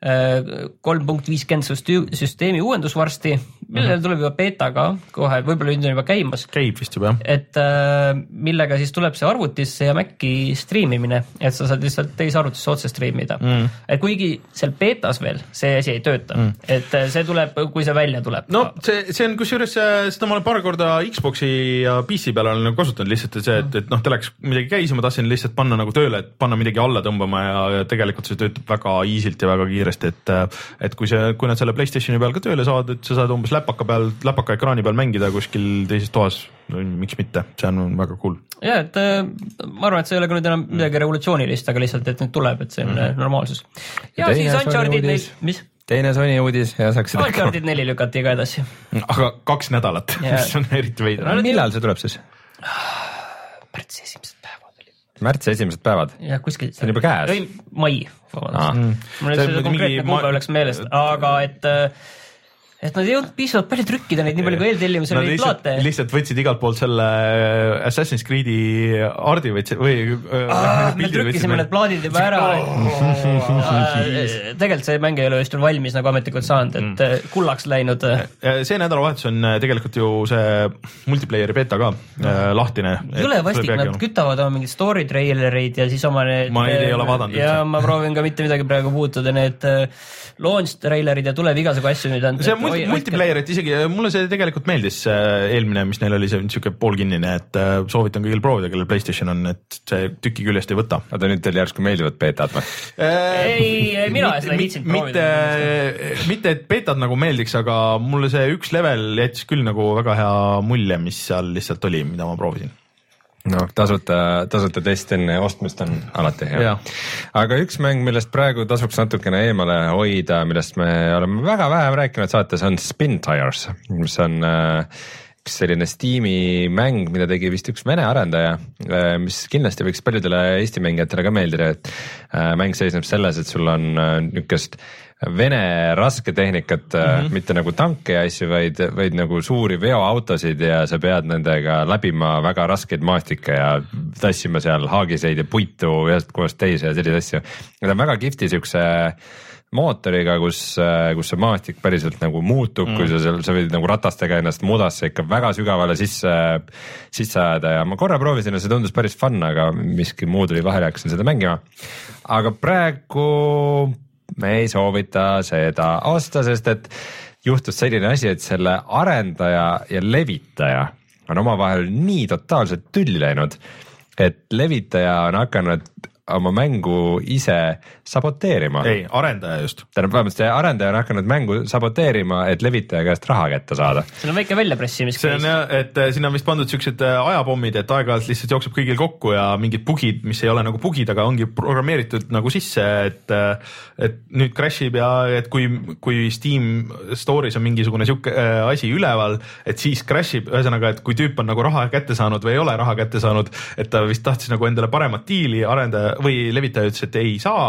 kolm punkt viiskümmend süsteemi uuendus varsti, millele tuleb juba beta ka kohe, võib-olla nüüd on juba käimas. Käib vist juba, jah. Et millega siis tuleb see arvutisse ja Maci striimimine, et sa saad lihtsalt teise arvutisse otse striimida. Mm. Et kuigi seal betas veel see asi ei tööta, mm. et see tuleb, kui see välja tuleb. No see, see on kusjuures, seda ma olen paar korda Xboxi ja P C peal olen kasutanud lihtsalt see, et, et noh, teleks midagi käis ja ma tahtsin lihtsalt panna nagu tööle, et panna midagi alla tõmbama ja, ja tegelikult see töötab väga easilt ja väga kiiresti. Et, et kui see, kui nad selle PlayStationi peal ka tööle saavad, et sa saad umbes läpaka peal, läpaka ekraani peal mängida kuskil teises toas, no, miks mitte, see on väga cool. Ja, et ma arvan, et see ei ole ka nüüd enam midagi revolutsioonilist, aga lihtsalt, et nüüd tuleb, et see on mm-hmm. normaalsus. Ja, ja siis Uncharted neil, mis? Teine Sony uudis ja saaks seda Uncharted neli lükati ka edasi. Aga kaks nädalat, mis on eriti veidi. No, millal see tuleb siis? Märtsi esimesed päevad. Märtsi esimesed päevad? Ja, kuskil. See on juba käes? Või mai. Ah. Mul on see konkreetne kuupäev läks meelest, aga et et nad ei jõudnud piisavalt palju trükkida neid, nii palju kui eeltellimusel neid plaate. Lihtsalt võtsid igalt poolt selle Assassin's Creed'i ardi võtsid või ah, me trükkisime need plaadid juba ära oh. Tegelikult see mäng ei ole vist valmis nagu ametlikult saanud, et mm. kullaks läinud. See nädalavahetus on tegelikult ju see multiplayeri beta ka no. lahtine. Jõle vastik, nad kütavad oma mingid story trailereid ja siis oma need ma ei ole vaadanud ja üldse. Ma proovin ka mitte midagi praegu puutuda, need launch trailerid ja tuleb igasugu asju nüüd on. See multi, multiplayer, et isegi mulle see tegelikult meeldis eelmine, mis neil oli see niisugune poolkinnine, et soovitan kõigil proovida, kellel PlayStation on, et see tüki küljest ei võta. Aga nüüd teil järsku meeldivad beetad või? Ei, mina seda ei viitsinud proovida. Mitte, mitte, et beetad nagu meeldiks, aga mulle see üks level jättis küll nagu väga hea mulje, mis seal lihtsalt oli, mida ma proovisin. No tasuta, tasuta test enne ostmist on alati hea. Ja. Aga üks mäng, millest praegu tasuks natukene eemale hoida, millest me oleme väga vähem rääkinud saates, on Spin Tires, mis on üks selline Steam'i mäng, mida tegi vist üks vene arendaja, mis kindlasti võiks paljudele Eesti mängijatele ka meeldida, et mäng seisneb selles, et sul on niukest Vene rasketehnikat mm-hmm. mitte nagu tanke ja asju, vaid, vaid nagu suuri veoautosid ja sa pead nendega läbima väga raskeid maastikke ja tassima seal haagiseid ja puitu ühest kohast teise ja selliseid asju. Need on väga kihvti siukse mootoriga, kus, kus see maastik päriselt nagu muutub mm., kui sa, sa võid nagu ratastega ennast mudasse ikka väga sügavale sisse, sisse ajada ja ma korra proovisin ja see tundus päris fun, aga miski muu tuli vahele, hakkasin seda mängima. Aga praegu me ei soovita seda osta, sest et juhtus selline asi, et selle arendaja ja levitaja on omavahel nii totaalselt tülli läinud, et levitaja on hakanud oma mängu ise saboteerima. Ei, arendaja just. Tähendab, vähemalt see arendaja on hakanud mängu saboteerima, et levitaja käest raha kätte saada. See on väike väljapressimis. See on jah, et sinna on vist pandud siuksed ajapommid, et aeg-ajalt lihtsalt jookseb kõigil kokku ja mingid bugid, mis ei ole nagu bugid, aga ongi programmeeritud nagu sisse, et, et nüüd crashib ja et kui, kui Steam Store'is on mingisugune siuke asi üleval, et siis crashib, ühesõnaga, et kui tüüp on nagu raha kätte saanud või ei ole raha kätte saanud, et ta vist tahtis nagu endale paremat diili, arendaja või levitaja ütles, et ei saa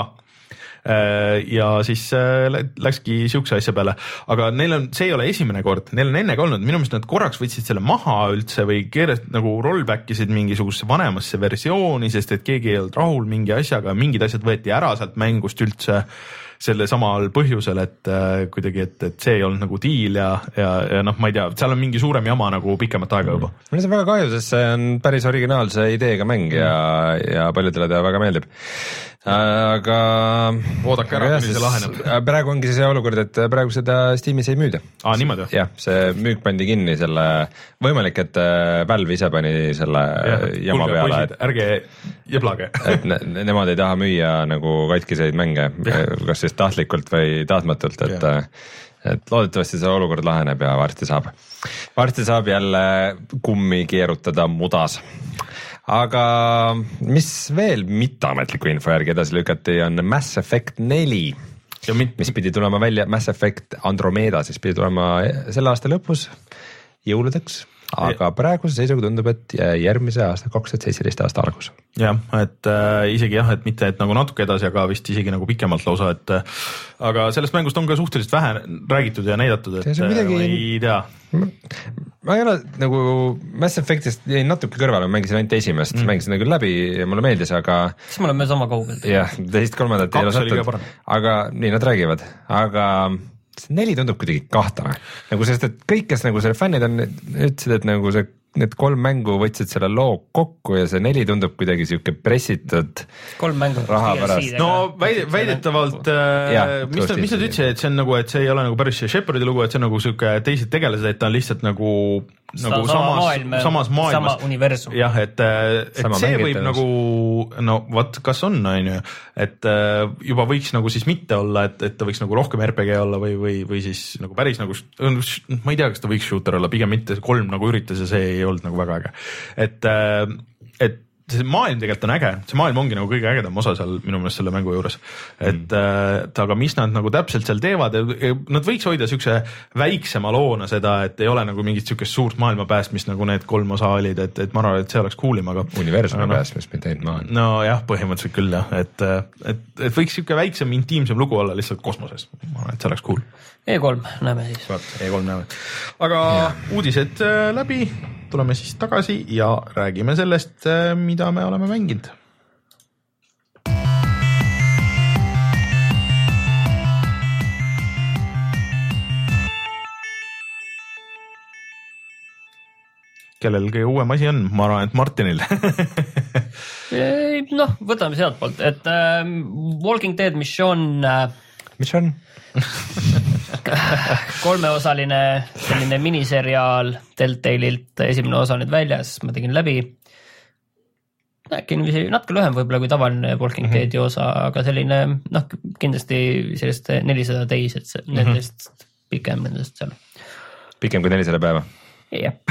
ja siis läkski siukse asja peale, aga neil on, see ei ole esimene kord, neil on enne ka olnud, minu meelest nad korraks võtsid selle maha üldse või keerast nagu rollback isid mingisugusesse vanemasse versiooni, sest et keegi ei olnud rahul mingi asjaga, mingid asjad võeti ära sealt mängust üldse selle samal põhjusel, et äh, kuidagi, et, et see ei olnud nagu diil ja, ja, ja noh, ma ei tea, seal on mingi suurem jama nagu pikemat aega juba. Mul on see väga kahju, sest see on päris originaalse ideega mäng ja, ja paljudele ta väga meeldib. Aga oodake ära, kuni see laheneb. Praegu ongi see olukord, et praegu seda Steamis ei müüda. Aa, niimoodi? Jah, see müük pandi kinni selle, võimalik, et Valve ise pani selle ja, jama kulge, peale. Poisid, ärge jeblage. et ne, nemad ei taha müüa nagu katkiseid mänge, kas siis tahtlikult või tahtmatult, et, et loodetavasti see olukord laheneb ja varsti saab. Varsti saab jälle kummi keerutada mudas. Aga mis veel mitteametliku info järgi edasi lükati, on Mass Effect neli, mit... mis pidi tulema välja, Mass Effect Andromeda, siis pidi tulema selle aasta lõpus jõuludeks, aga praeguse seisuga tundub, et järgmise aasta kaks tuhat seitseteist aasta algus. Jah, et äh, isegi jah, et mitte et nagu natuke edasi, aga vist isegi nagu pikemalt lausa, et äh, aga sellest mängust on ka suhteliselt vähe räägitud ja näidatud, et midagi... ma ei tea. ma ei ole nagu Mass Effectist jäin natuke kõrvale, ma mängisin ainult esimest mm., mängisin nagu läbi ja mulle meeldis, aga siis me oleme sama kaugel. jah, teist kolmandat ei ole sattunud, aga nii nad räägivad, aga see neli tundub kuidagi kahtlane. Nagu sest, et kõik, kes nagu selle fännid on, ütlesid, et nagu see need kolm mängu võtsid selle loo kokku ja see neli tundub kuidagi siuke pressitud kolm mängu raha pärast. No väid, väidetavalt, äh, mis nad, mis nad ütlesid, et see on nagu, et see ei ole nagu päris see Shepardi lugu, et see on nagu siuke teised tegelased, et ta on lihtsalt nagu, nagu sama samas, maailm, samas maailmas. Sama universum. jah, et, et sama see võib nagu, no vat, kas on, on ju, et juba võiks nagu siis mitte olla, et, et ta võiks nagu rohkem R P G olla või, või, või siis nagu päris nagu, ma ei tea, kas ta võiks shooter olla, pigem mitte, kolm nagu üritas ja see ei olnud nagu väga äge, et, et see maailm tegelikult on äge, see maailm ongi nagu kõige ägedam osa seal minu meelest selle mängu juures, et mm. aga mis nad nagu täpselt seal teevad, nad võiks hoida siukse väiksema loona seda, et ei ole nagu mingit siukest suurt maailma päästmist nagu need kolm osa olid, et, et ma arvan, et see oleks cool im, aga universumi no, päästmist, mitte ainult maailm. no jah, põhimõtteliselt küll jah, et, et, et võiks siuke väiksem intiimsem lugu olla lihtsalt kosmoses, ma arvan, et see oleks cool. E kolm näeme siis. E kolm näeme. Aga ja. Uudised läbi, tuleme siis tagasi ja räägime sellest, mida me oleme mänginud. Kellel kõige uuem asi on? Ma arvan, et Martinil. noh, võtame sealt poolt, et äh, Walking Dead Mission äh, Mission? kolmeosaline selline miniseriaal Telltale'ilt, esimene osa nüüd väljas, ma tegin läbi. Äkki natuke lühem võib-olla kui tavaline Walking mm -hmm. Deadi osa, aga selline, noh, kindlasti sellist nelisada täis, et see, mm -hmm. nendest pikem nendest seal. Pikem kui nelisada päeva? Jep.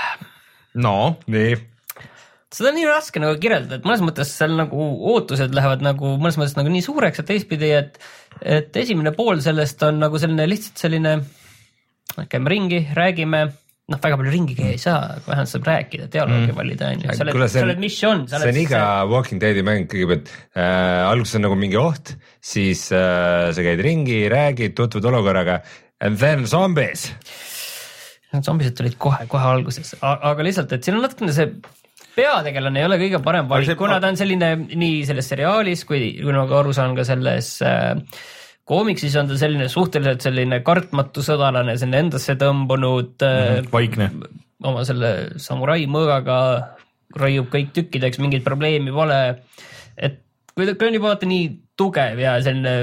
No, nii. Seda on nii raske nagu kirjeldada, et mõnes mõttes seal nagu ootused lähevad nagu mõnes mõttes nagu nii suureks, et teistpidi, et, et esimene pool sellest on nagu selline lihtsalt selline, käime ringi, räägime, noh, väga palju ringi ei saa, aga vähemalt saab rääkida, dialoogi mm. valida, on ju. Sa oled, sa oled mission. See on iga see... Walking Deadi mäng kõigepealt, äh, alguses on nagu mingi oht, siis äh, sa käid ringi, räägid, tutvud olukorraga, and then zombies. Zombised tulid kohe, kohe alguses, aga lihtsalt, et siin on natukene see peategelane ei ole kõige parem valik, see... kuna ta on selline nii selles seriaalis, kui, kui ma aru saan ka selles äh, koomiksis on ta selline suhteliselt selline kartmatu sõdalane, selline endasse tõmbunud äh, vaikne oma selle samurai mõõgaga raiub kõik tükkideks, mingit probleemi pole, et kui ta on juba vaata nii tugev ja selline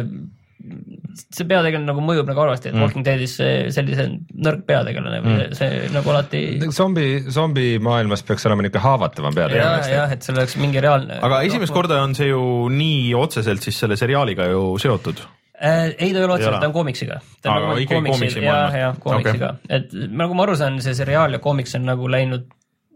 see peategelane nagu mõjub nagu arvasti, et mm. Walking Deadis sellise nõrk peategelane või mm. see nagu alati zombi, zombi maailmas peaks olema niisugune haavatavam peategelane. jah, jah, et see oleks mingi reaalne. Aga esimest korda on see ju nii otseselt siis selle seriaaliga ju seotud? Äh, ei, ta ei ole otseselt, ta on koomiksiga. Ta aga on ikkagi koomiksi maailmas? jah, jah, koomiksiga. Okay. Et nagu ma aru saan, see seriaal ja koomiks on nagu läinud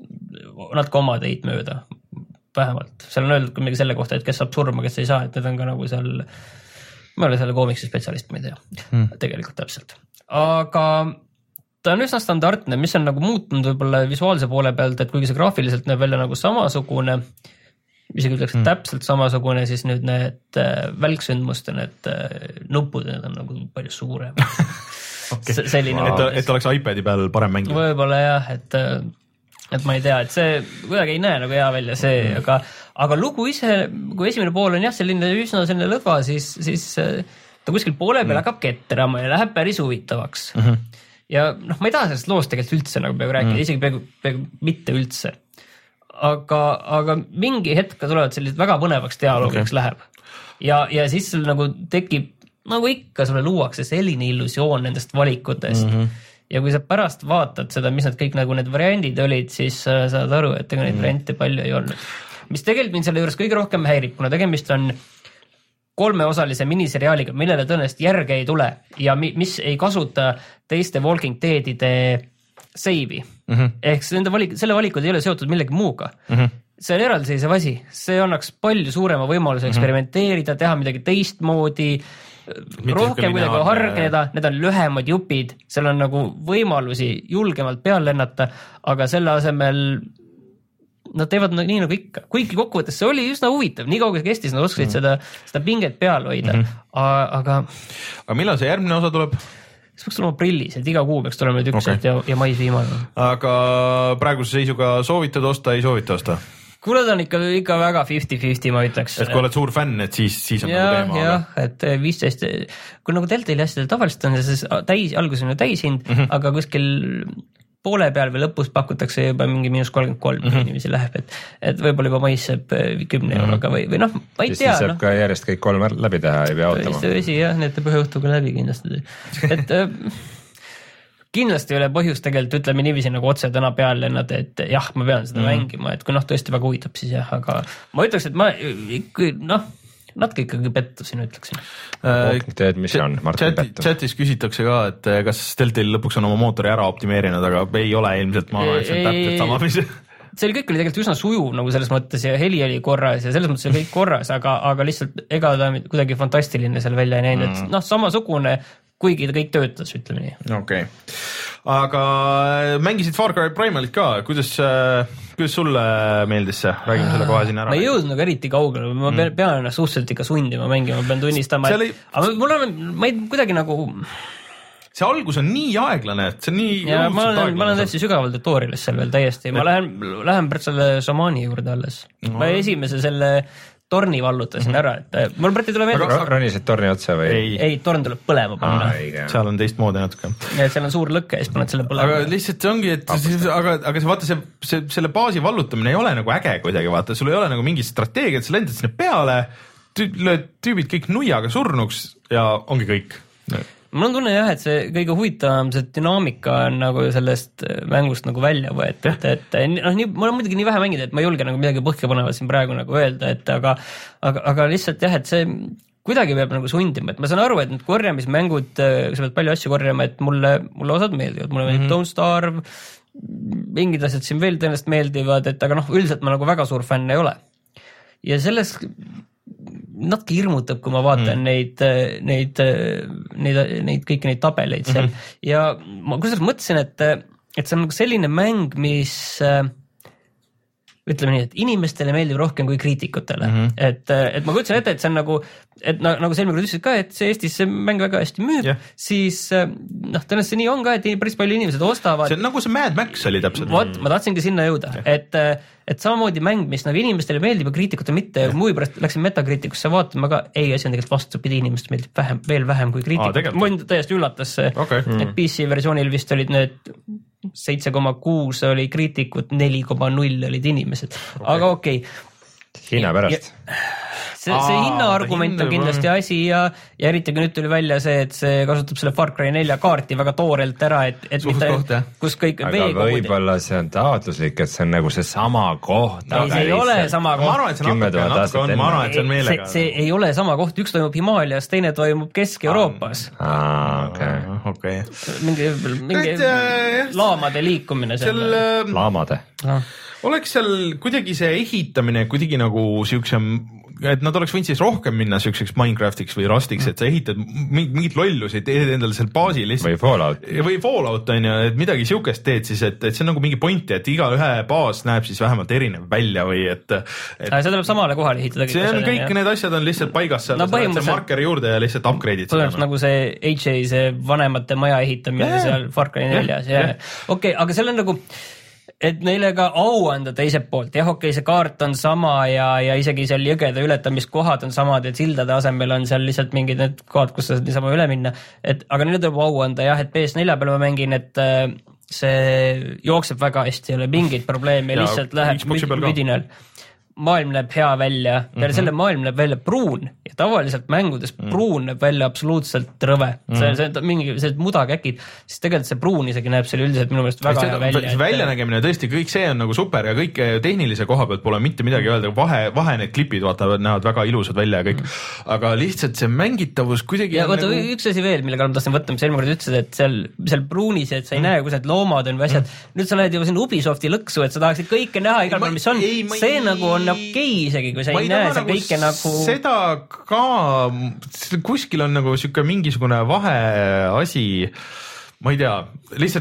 natuke oma teid mööda, vähemalt. Seal on öeldud mingi selle kohta, et kes saab surma, kes ei saa, et need on ka nagu seal ma olen selle koomiksi spetsialist, ma ei tea, hmm. tegelikult täpselt. Aga ta on üsna standardne, mis on nagu muutunud võib-olla visuaalse poole pealt, et kuigi see graafiliselt näeb välja nagu samasugune, isegi ütleks hmm. täpselt samasugune, siis nüüd need välksündmuste, need nupud, need on nagu palju suurem. okay. Selline wow. et, et oleks iPadi peal parem mängida. Võib-olla jah, et, et ma ei tea, et see kuidagi ei näe nagu hea välja see, hmm. aga aga lugu ise, kui esimene pool on jah, selline üsna selline lõdva, siis, siis ta kuskil poole peal hakkab mm. ketterama ja läheb päris huvitavaks. Mm -hmm. Ja noh, ma ei taha sellest loost tegelikult üldse nagu peaaegu rääkida, mm. isegi peaaegu, peaaegu mitte üldse. Aga, aga mingi hetk tulevad sellised väga põnevaks dialoogiks okay. läheb. Ja, ja siis sul nagu tekib, nagu ikka sulle luuakse selline illusioon nendest valikutest. Mm -hmm. Ja kui sa pärast vaatad seda, mis need kõik nagu need variandid olid, siis sa saad aru, et ega neid mm. variante palju ei olnud. Mis tegelikult mind selle juures kõige rohkem häirib, kuna tegemist on kolmeosalise miniseriaaliga, millele tõenäoliselt järge ei tule ja mis ei kasuta teiste Walking Deadide seivi. Mm -hmm. Ehk nende valik, selle valikud ei ole seotud millegi muuga. Mm -hmm. See on eraldiseisev asi, see annaks palju suurema võimaluse eksperimenteerida, teha midagi teistmoodi, rohkem kuidagi hargneda, need on lühemad jupid, seal on nagu võimalusi julgemalt peal lennata, aga selle asemel nad teevad nii nagu ikka, kuigi kokkuvõttes see oli üsna huvitav, nii kaugel kestis, nad oskasid mm. seda, seda pinget peal hoida, mm -hmm. aga aga millal see järgmine osa tuleb? siis peaks tulema aprillis, et iga kuu peaks tulema nüüd üks okay. ja, ja mais viimane. Aga praeguse seisuga soovitad osta, ei soovita osta? Kuule, ta on ikka, ikka väga fifty fifty, ma ütleks. Et kui oled suur fänn, et siis, siis on ja, nagu teema. Jah, et viisteist, kui nagu Deltali asjadel tavaliselt on see täis, alguses on ju täishind, mm -hmm. aga kuskil poole peal või lõpus pakutakse juba mingi miinus kolmkümmend kolm mm -hmm. inimesi läheb, et, et võib-olla juba mais saab kümne mm -hmm. euroga või, või noh, ma ei siis tea. Siis saab no. ka järjest kõik kolm läbi teha, ei pea ootama. Tõsi, jah, need teeb ühe õhtuga läbi kindlasti. Et kindlasti ei ole põhjust tegelikult, ütleme niiviisi nagu otse täna peal lennada, et jah, ma pean seda mm -hmm. mängima, et kui noh, tõesti väga huvitab, siis jah, aga ma ütleks, et ma ikka, noh, natuke ikkagi pettusin, ütleksin. Teed, mis on Martin pettus? Chatis küsitakse ka, et kas Deltil lõpuks on oma mootori ära optimeerinud, aga ei ole ilmselt, ma arvan, et see on täpselt sama, mis see oli kõik oli tegelikult üsna sujuv nagu selles mõttes ja heli oli korras ja selles mõttes oli kõik korras, aga, aga lihtsalt ega ta kuidagi fantastiline seal välja ei näinud, et noh, samasugune, kuigi ta kõik töötas, ütleme nii. Okei, okay. Aga mängisid Far Cry Primalit ka, kuidas, kuidas sulle meeldis see, räägime selle kohe siin ära. Ma ei jõudnud nagu eriti kaugele, ma pean, pean ennast suhteliselt ikka sundima mängima, ma pean tunnistama, et, ei... aga mul on, ma ei kuidagi nagu see algus on nii aeglane, et see on nii ja ma olen, ma olen täiesti sügaval tutorialis seal veel täiesti, ma lähen, lähen pärast selle šamaani juurde alles no.. ma esimese selle torni vallutasin mm -hmm. ära, et mul praegu ei tule meelde. Ronisid torni otsa või? Ei, ei, torn tuleb põlema panna. Ah, seal on teistmoodi natuke. Ja seal on suur lõkke ja siis paned selle põlema. Aga lihtsalt see ongi, et siis, aga, aga see vaata see, see, selle baasi vallutamine ei ole nagu äge kuidagi, vaata, sul ei ole nagu mingit strateegiat, sa lendad sinna peale, lööd tüübid kõik nuiaga surnuks ja ongi kõik. Mul on tunne jah, et see kõige huvitavam, see dünaamika on nagu sellest mängust nagu välja võetud, et, et noh, nii, ma olen muidugi nii vähe mänginud, et ma ei julge nagu midagi põhjapanevat siin praegu nagu öelda, et aga, aga, aga lihtsalt jah, et see kuidagi peab nagu sundima, et ma saan aru, et need korjamismängud, sa pead palju asju korjama, et mulle, mulle osad meeldivad, mulle meeldib mm -hmm. Don't Starve, mingid asjad siin veel tõenäoliselt meeldivad, et aga noh, üldiselt ma nagu väga suur fänn ei ole. Ja selles natuke hirmutab, kui ma vaatan mm. neid, neid, neid, neid, kõiki neid tabeleid seal mm -hmm. ja ma kusjuures mõtlesin, et, et see on nagu selline mäng, mis ütleme nii, et inimestele meeldib rohkem kui kriitikutele mm, -hmm. et, et ma kutsun ette, et see on nagu, et nagu Selmi kui ütlesid ka, et see Eestis see mäng väga hästi müüb yeah., siis noh, tõenäoliselt see nii on ka, et päris palju inimesed ostavad. See on nagu see Mad Max oli täpselt. Vot, ma tahtsingi sinna jõuda yeah., et et samamoodi mäng, mis nagu inimestele meeldib ja kriitikutele mitte yeah., muu pärast läksin Metacriticusse vaatama ka, ei, asi on tegelikult vastupidi, inimestele meeldib vähem, veel vähem kui kriitikutele. Mõnd täiesti üllatas see, okay. et P C versioonil vist olid need seitse koma kuus oli kriitikut, neli koma null olid inimesed, okay. aga okei okay.. Hinna pärast. See, see hinnaargument on kindlasti asi ja, ja eriti kui nüüd tuli välja see, et see kasutab selle Far Cry nelja kaarti väga toorelt ära, et, et Suht mitte, koht, kus kõik aga võib-olla see on taotluslik, et see on nagu see sama koht. ei, see ei ole sama koht. ma arvan, et see on natuke, natuke on, ma arvan, et see on meelega. See, see ei ole sama koht, üks toimub Himaalias, teine toimub Kesk-Euroopas. aa, okei. okei. mingi, mingi et, laamade liikumine. Seal laamade. Oleks seal kuidagi see ehitamine kuidagi nagu siukse, et nad oleks võinud siis rohkem minna siukseks Minecraftiks või Rustiks, et sa ehitad mingit lollusi, teed endale seal baasi lihtsalt. Või Fallout. Või Fallout on ju, et midagi siukest teed siis, et, et see on nagu mingi pointi, et iga ühe baas näeb siis vähemalt erinev välja või et, et see tuleb samale kohale ehitada. See on kõik, need asjad on lihtsalt paigas seal, no, sa võid see markeri juurde ja lihtsalt upgrade'id. Põhimõtteliselt nagu see H A, see vanemate maja ehitamine yeah. seal Far Cry neljas. Yeah. Okei, aga seal on nagu et neile ka au anda teiselt poolt, jah, okei, see kaart on sama ja, ja isegi seal jõgede ületamiskohad on samad, et sildade asemel on seal lihtsalt mingid need kohad, kus sa saad niisama üle minna, et aga neile tuleb au anda jah, et P S nelja peal ma mängin, et see jookseb väga hästi, ei ole mingit probleemi, lihtsalt läheb vidinal. Maailm näeb hea välja, peale mm -hmm. selle maailm näeb välja pruun ja tavaliselt mängudes mm -hmm. pruun näeb välja absoluutselt rõve. Mm -hmm. see, see mingi sellised mudakäkid, siis tegelikult see pruun isegi näeb seal üldiselt minu meelest väga hea välja. See väljanägemine tõesti, kõik see on nagu super ja kõik tehnilise koha pealt pole mitte midagi öelda, vahe, vahe need klipid vaatavad, näevad väga ilusad välja ja kõik, mm -hmm. aga lihtsalt see mängitavus kuidagi ja vaata nagu... üks asi veel, millega ma tahtsin võtta, mis eelmine kord ütlesid, et seal, seal pruunis, et sa ei mm -hmm. näe, kus need loomad on või asjad, mm -hmm. nüüd sa lähed juba sinna Ubisofti lõksu, et sa tahaksid kõike näha igal pool, mis on, see nagu on okei okay, isegi, kui sa ei, ei näe seda kõike nagu seda ka, kuskil on nagu siuke mingisugune vaheasi, ma ei tea, lihtsalt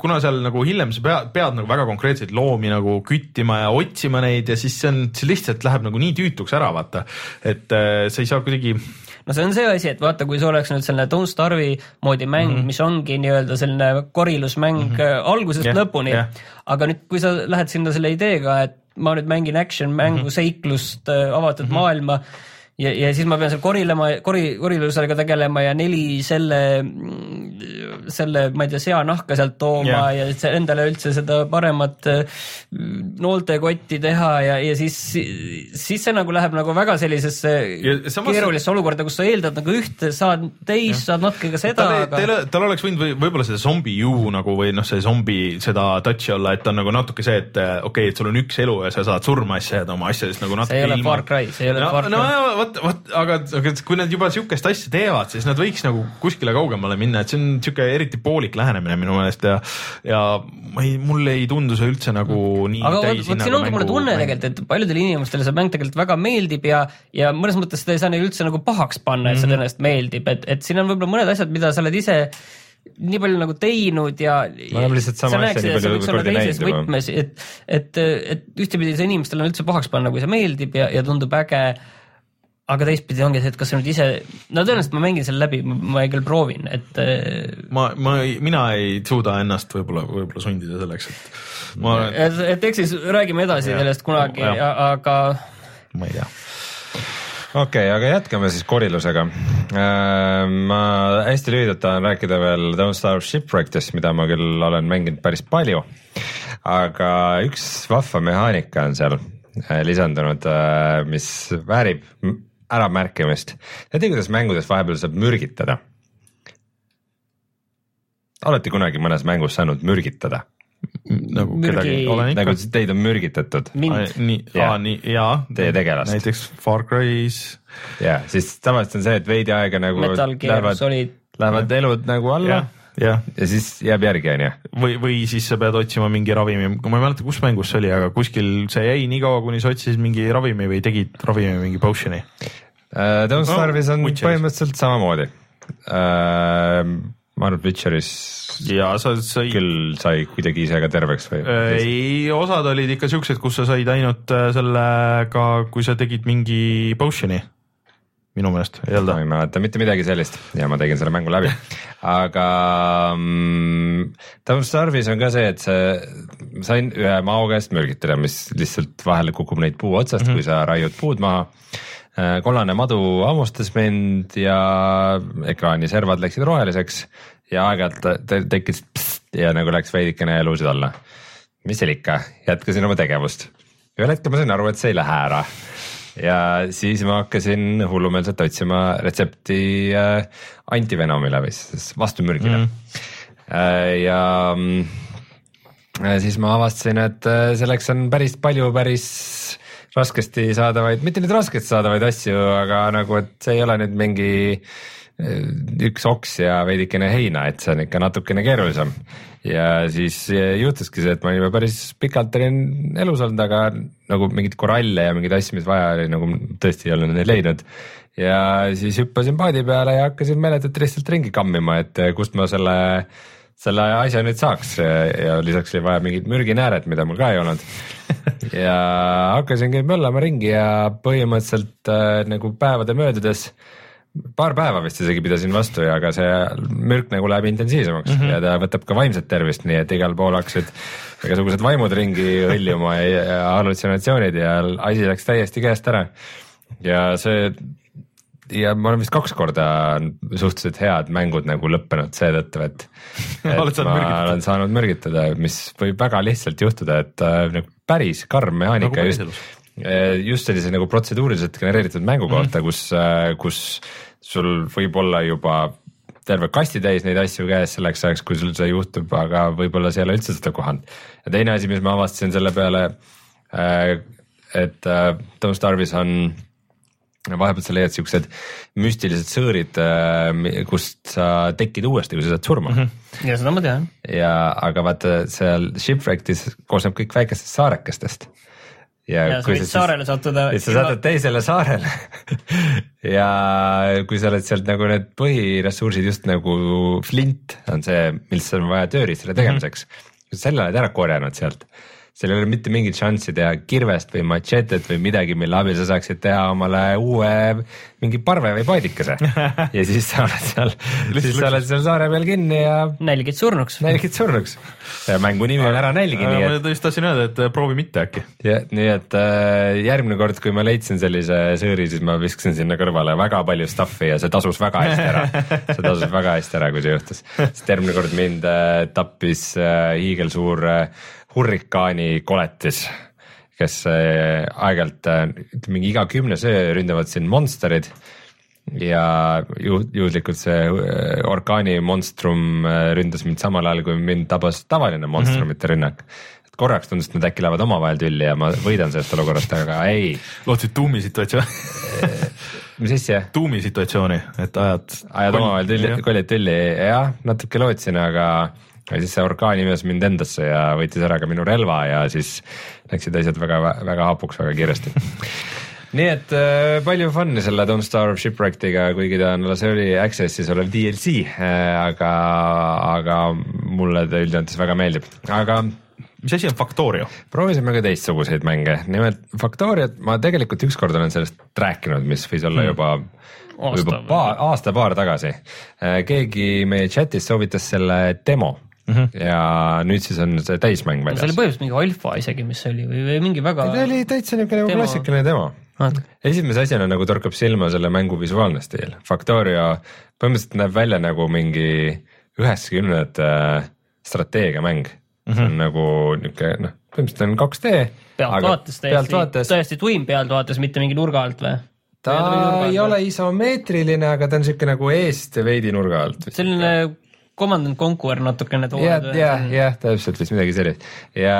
kuna seal nagu hiljem sa pead, pead nagu väga konkreetseid loomi nagu küttima ja otsima neid ja siis see on, see lihtsalt läheb nagu nii tüütuks ära, vaata, et äh, sa ei saa kuidagi. No see on see asi, et vaata, kui see oleks nüüd selline Don't Starve'i moodi mäng, mm -hmm. mis ongi nii-öelda selline korilusmäng mm -hmm. algusest yeah, lõpuni, yeah. aga nüüd kui sa lähed sinna selle ideega, et ma nüüd mängin action mängu mm -hmm. seiklust, avatud mm -hmm. maailma ja, ja siis ma pean seal korilema, kori, korilusega tegelema ja neli selle, selle, ma ei tea, seanahka sealt tooma yeah. ja endale üldse seda paremat nooltekotti teha ja, ja siis, siis see nagu läheb nagu väga sellisesse samas... keerulisse olukorda, kus sa eeldad nagu ühte, saad teist, saad natuke ka seda. Tal, aga... teile, tal oleks võinud või, võib-olla seda zombi ju nagu või noh, see zombi seda touch'i olla, et on nagu natuke see, et okei okay,, et sul on üks elu ja sa saad surma asja ja oma asjadest nagu natuke see ei ole ilma. Far Cry, see ei ole no, Far Cry. No, Võt, võt, aga, aga kui nad juba siukest asja teevad, siis nad võiks nagu kuskile kaugemale minna, et see on siuke eriti poolik lähenemine minu meelest ja, ja ma ei, mulle ei tundu see üldse nagu nii aga täis. Aga siin ongi mulle tunne tegelikult, et paljudele inimestele see mäng tegelikult väga meeldib ja, ja mõnes mõttes seda ei saa neil üldse nagu pahaks panna, et mm -hmm. see tõenäoliselt meeldib, et, et siin on võib-olla mõned asjad, mida sa oled ise nii palju nagu teinud ja ma olen lihtsalt sama asja nii palju kordi näinud võtmes, et, et, et ühtepidi see inimestele on üldse pahaks panna, kui see meeldib ja, ja tundub äge. Aga teistpidi ongi see, et kas sa nüüd ise, no tõenäoliselt ma mängin selle läbi, ma küll proovin, et ma, ma, mina ei suuda ennast võib-olla, võib-olla sundida selleks, et ma et, et eks siis räägime edasi sellest kunagi, ja, aga ma ei tea. Okei, okay, aga jätkame siis korilusega. Ma hästi lühidalt tahan rääkida veel Don't Starve Shipwreck'ist, mida ma küll olen mänginud päris palju, aga üks vahva mehaanika on seal lisandunud, mis väärib äramärkimist. Teate, kuidas mängudes vahepeal saab mürgitada? Olete kunagi mõnes mängus saanud mürgitada? Nagu kedagi olen ikka. Nagu teid on mürgitatud. Nii, ja, nii, jaa. Teie tegelast. Näiteks Far Cry's. Ja, siis tavaliselt on see, et veidi aega nagu lähevad, olid... lähevad elud nagu alla ja, ja. ja siis jääb järgi, on ju. Või, või siis sa pead otsima mingi ravimi, ma ei mäleta, kus mängus see oli, aga kuskil see jäi nii kaua, kuni sa otsisid mingi ravimi või tegid ravimi mingi potioni. Uh, Don't Starve'is on Witcheris. Põhimõtteliselt samamoodi. Uh, ma arvan, et Witcheris ja, sa sai... küll sai kuidagi ise ka terveks või? Ei, osad olid ikka siuksed, kus sa said ainult sellega, kui sa tegid mingi potioni. Minu meelest, ei olda. Ma ei mäleta mitte midagi sellist ja ma tegin selle mängu läbi. Aga um, Don't Starve'is on ka see, et see, sain ühe mao käest mürgitada, mis lihtsalt vahele kukub neid puu otsast, mm -hmm. kui sa raiud puud maha. Kollane madu hammustas mind ja ekraani servad läksid roheliseks ja aeg-ajalt te tekkis pst, ja nagu läks veidikene elusid alla. Mis seal ikka, jätkasin oma tegevust. Ühel hetkel ma sain aru, et see ei lähe ära. Ja siis ma hakkasin hullumeelselt otsima retsepti äh, antivenomi läbi, vastu mürgile mm. äh, ja äh, siis ma avastasin, et äh, selleks on päris palju päris raskesti saadavaid, mitte nüüd raskesti saadavaid asju, aga nagu, et see ei ole nüüd mingi äh, üks oks ja veidikene heina, et see on ikka natukene keerulisem. Ja siis juhtuski see, et ma juba päris pikalt olin elus olnud, aga nagu mingid koralle ja mingid asju, mis vaja oli, nagu tõesti ei olnud neid leidnud. Ja siis hüppasin paadi peale ja hakkasin meeletult lihtsalt ringi kammima, et kust ma selle, selle asja nüüd saaks. Ja lisaks oli vaja mingid mürginääred, mida mul ka ei olnud. Ja hakkasingi möllama ringi ja põhimõtteliselt äh, nagu päevade möödudes paar päeva vist isegi pidasin vastu ja aga see mürk nagu läheb intensiivsemaks mm -hmm. ja ta võtab ka vaimset tervist, nii et igal pool hakkasid igasugused vaimud ringi hõljuma ja, ja hallutsinatsioonid ja asi läks täiesti käest ära. Ja see ja ma olen vist kaks korda suhteliselt head mängud nagu lõppenud seetõttu, et, et ma mürgitada. olen saanud mürgitada, mis võib väga lihtsalt juhtuda, et äh, päris karm mehaanika nagu just just sellise nagu protseduuriliselt genereeritud mängu kohta mm, -hmm. kus, kus sul võib olla juba terve kasti täis neid asju käes selleks ajaks, kui sul see juhtub, aga võib-olla see ei ole üldse seda kohanud. Ja teine asi, mis ma avastasin selle peale, et Don't Starve'is on vahepeal sa leiad siuksed müstilised sõõrid, kust sa tekid uuesti, kui sa saad surma mm. -hmm. ja seda ma tean. Ja aga vaata seal Shipwreck'is koosneb kõik väikestest saarekestest. ja, ja sa võid saarele sattuda. Et sa satud teisele saarele ja kui sa oled sealt nagu need põhiressursid just nagu flint on see, millest on vaja tööriistade tegemiseks mm, -hmm. selle oled ära korjanud sealt. Seal ei ole mitte mingit šanssi teha kirvest või machetet või midagi, mille abil sa saaksid teha omale uue mingi parve või paadikese ja siis sa oled seal, siis sa oled seal saare peal kinni ja nälgid surnuks. Nälgid surnuks. Ja mängu nimi on ära nälgi. Ma tõesti tahtsin öelda, et proovi mitte äkki. Ja, nii et äh, järgmine kord, kui ma leidsin sellise sõõri, siis ma viskasin sinna kõrvale väga palju stuffi ja see tasus väga hästi ära. See tasus väga hästi ära, kui see juhtus. Sest järgmine kord mind äh, tappis äh, hiigelsuur äh, hurrikaani koletis, kes äh, aegalt äh, mingi iga kümne söö ründavad siin monsterid ja ju, juhuslikult see äh, orkaani monstrum äh, ründas mind samal ajal, kui mind tabas tavaline monstrumite mm -hmm. rünnak. Et korraks tundus, et nad äkki lähevad omavahel tülli ja ma võidan sellest olukorrast, aga ei. Lootsid tuumi situatsioon mis asja? Tuumi situatsiooni, et ajad ajad omavahel tülli, kollid tülli, jah, natuke lootsin, aga ja siis see orkaan imes mind endasse ja võttis ära ka minu relva ja siis läksid asjad väga, väga hapuks väga kiiresti. Nii et äh, palju fun'i selle Don't Starve Shipwreckiga, kuigi ta on alles early access'is olev D L C, äh, aga, aga mulle ta üldjoontes väga meeldib, aga mis asi on Factorio? Proovisime ka teistsuguseid mänge, nimelt Factoriot ma tegelikult ükskord olen sellest rääkinud, mis võis olla juba hmm. juba paar, aasta paar tagasi. Keegi meie chatis soovitas selle demo mm -hmm. ja nüüd siis on see täismäng väljas. See oli põhimõtteliselt mingi alfa isegi, mis oli või, või mingi väga see oli täitsa niisugune nagu klassikaline demo. Esimese asjana nagu torkab silma selle mängu visuaalne stiil. Factorio põhimõtteliselt näeb välja nagu mingi üheksakümnendate strateegiamäng. Mm -hmm. See on nagu niisugune, noh, põhimõtteliselt on kaks D. Pealtvaates täiesti, täiesti tuim pealtvaates, mitte mingi nurga alt või? Ta nurga ei alt, ole isomeetriline, aga ta on niisugune nagu eest veidi nurga alt. Selline Command and Conquer natukene tooled. jah, jah, jah, täpselt vist midagi sellist. Ja,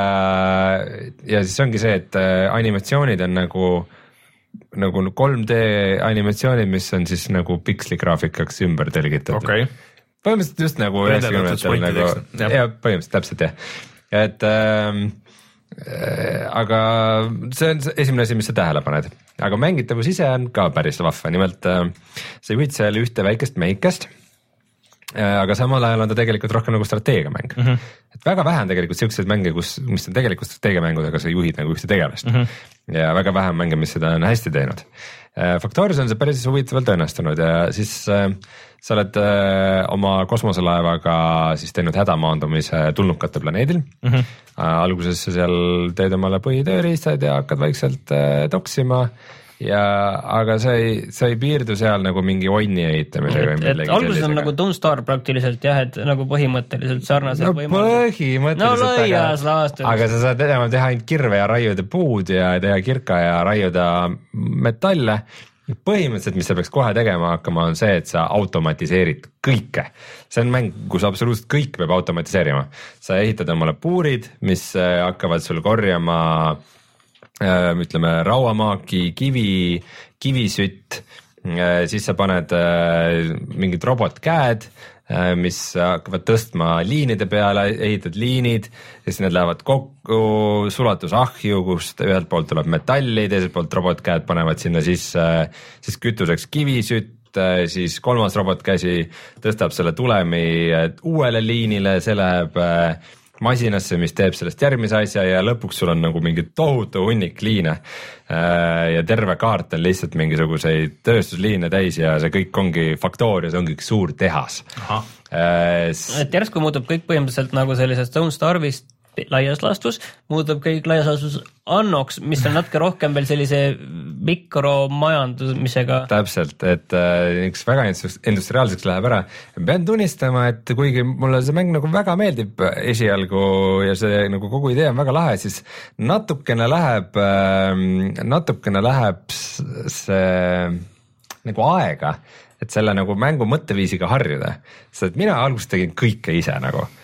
ja siis ongi see, et animatsioonid on nagu nagu kolm D animatsioonid, mis on siis nagu piksli graafikaks ümber tõlgitud. Okay. Põhimõtteliselt just nagu üheksakümnendatel nagu, ja põhimõtteliselt täpselt jah, et ähm, äh, aga see on esimene asi, mis sa tähele paned, aga mängitavus ise on ka päris vahva, nimelt äh, sa juhid seal ühte väikest mehikest, äh, aga samal ajal on ta tegelikult rohkem nagu strateegiamäng mm. -hmm. et väga vähe on tegelikult siukseid mänge, kus, mis on tegelikult strateegiamängud, aga sa juhid nagu ühte tegelast mm. -hmm. ja väga vähe mänge, mis seda on hästi teinud. Factorios on see päris huvitavalt õnnestunud ja siis äh, sa oled äh, oma kosmoselaevaga siis teinud hädamaandumise tulnukate planeedil mm. -hmm. Äh, alguses sa seal teed omale põhitööriistad ja hakkad vaikselt äh, toksima ja aga sa ei, sa ei piirdu seal nagu mingi onni ehitamisega. Et, et alguses on nagu Don't Starve praktiliselt jah, et nagu põhimõtteliselt sarnased no, põhimõtteliselt. No laias laastus. Aga sa saad enam teha ainult kirve ja raiuda puud ja teha kirka ja raiuda metalle. Põhimõtteliselt, mis sa peaks kohe tegema hakkama, on see, et sa automatiseerid kõike. See on mäng, kus absoluutselt kõik peab automatiseerima. Sa ehitad omale puurid, mis hakkavad sul korjama ütleme rauamaaki, kivi, kivisütt, siis sa paned mingid robotkäed, mis hakkavad tõstma liinide peale, ehitad liinid ja siis need lähevad kokku sulatusahju, kust ühelt poolt tuleb metalli, teiselt poolt robotkäed panevad sinna sisse siis kütuseks kivisütt, siis kolmas robotkäsi tõstab selle tulemi uuele liinile, see läheb masinasse, mis teeb sellest järgmise asja ja lõpuks sul on nagu mingi tohutu hunnik liine ja terve kaart on lihtsalt mingisuguseid tööstusliine täis ja see kõik ongi Factorios, ongi üks suur tehas. Et järsku muutub kõik põhimõtteliselt nagu sellisest Don't Starve'ist laias laastus, muutub kõik laias laastus annoks, mis on natuke rohkem veel sellise mikromajandusmisega. Täpselt, et äh, üks väga industriaalseks läheb ära. Pean tunnistama, et kuigi mulle see mäng nagu väga meeldib esialgu ja see nagu kogu idee on väga lahe, siis natukene läheb, äh, natukene läheb see nagu aega, et selle nagu mängu mõtteviisiga harjuda. Sest mina alguses tegin kõike ise nagu.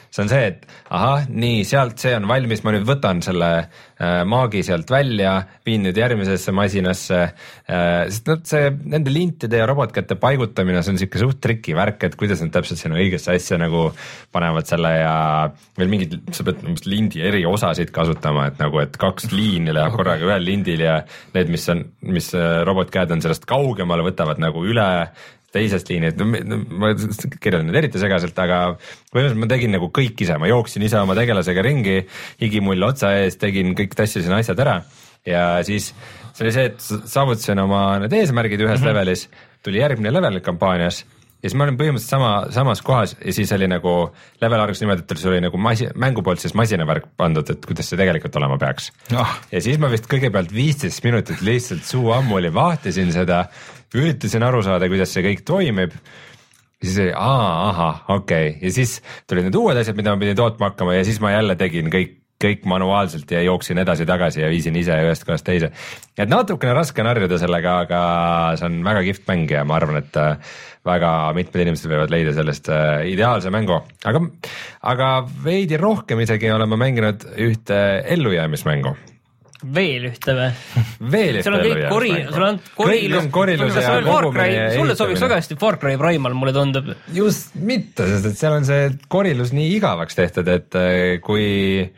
see on see, et ahah, nii sealt see on valmis, ma nüüd võtan selle äh, maagi sealt välja, viin nüüd järgmisesse masinasse äh,, sest noh, see nende lintide ja robotkäte paigutamine, see on siuke suht triki värk, et kuidas nad täpselt sinna õigesse asja nagu panevad selle ja veel mingid, sa pead lindi eri osasid kasutama, et nagu, et kaks liini läheb okay. korraga ühel lindil ja need, mis on, mis robotkäed on sellest kaugemale, võtavad nagu üle teisest liinid, no ma kirjeldan nüüd eriti segaselt, aga põhimõtteliselt ma tegin nagu kõik ise, ma jooksin ise oma tegelasega ringi, higimull otsa ees, tegin kõik, tassisin asjad ära ja siis see oli see, et saavutasin oma need eesmärgid ühes mm-hmm. levelis, tuli järgmine level kampaanias ja siis ma olin põhimõtteliselt sama, samas kohas ja siis oli nagu level argus niimoodi, et sul oli nagu masi, mängu poolt siis masinavärk pandud, et kuidas see tegelikult olema peaks oh. ja siis ma vist kõigepealt viisteist minutit lihtsalt suu ammuli vahtisin seda, üritasin aru saada, kuidas see kõik toimib ja siis oli aa, aha, okei okay. ja siis tulid need uued asjad, mida ma pidin tootma hakkama ja siis ma jälle tegin kõik kõik manuaalselt ja jooksin edasi-tagasi ja viisin ise ühest kohast teise. Et natukene raske on harjuda sellega, aga see on väga kihvt mäng ja ma arvan, et väga mitmed inimesed võivad leida sellest ideaalse mängu, aga, aga veidi rohkem isegi olen ma mänginud ühte ellujäämismängu. Veel ühte või? Veel ühte ellujäämismängu. Sul on korilus, korilus ja kogumine. Sulle sobiks väga hästi Far Cry Primal, mulle tundub. Just mitte, sest et seal on see korilus nii igavaks tehtud, et kui,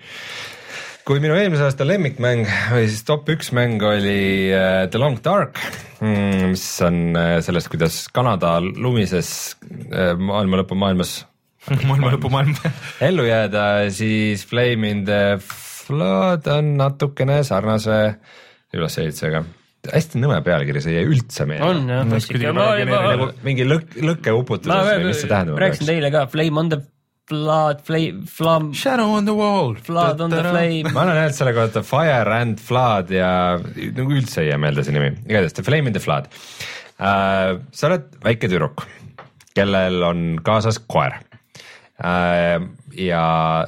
kui minu eelmise aasta lemmikmäng või siis top üks mäng oli The Long Dark, mis on sellest, kuidas Kanada lumises maailma lõpu maailmas maailma lõpu maailm ellu jääda, siis Flame in the Flood on natukene sarnase ülesehitusega. Hästi nõme pealkiri, see ei üldse meelde. On jah, nagu mingi lõk, lõkke uputuses või mis see tähendab? Rääksin teile ka, Flame on the Flood, flame, flam, Shadow on the wall, Flood on the flame. Ma olen öelnud selle kohta Fire and Flood ja nagu üldse ei jää meelde see nimi. Igatahes, Flame in the Flood. Uh, sa oled väike tüdruk, kellel on kaasas koer uh, ja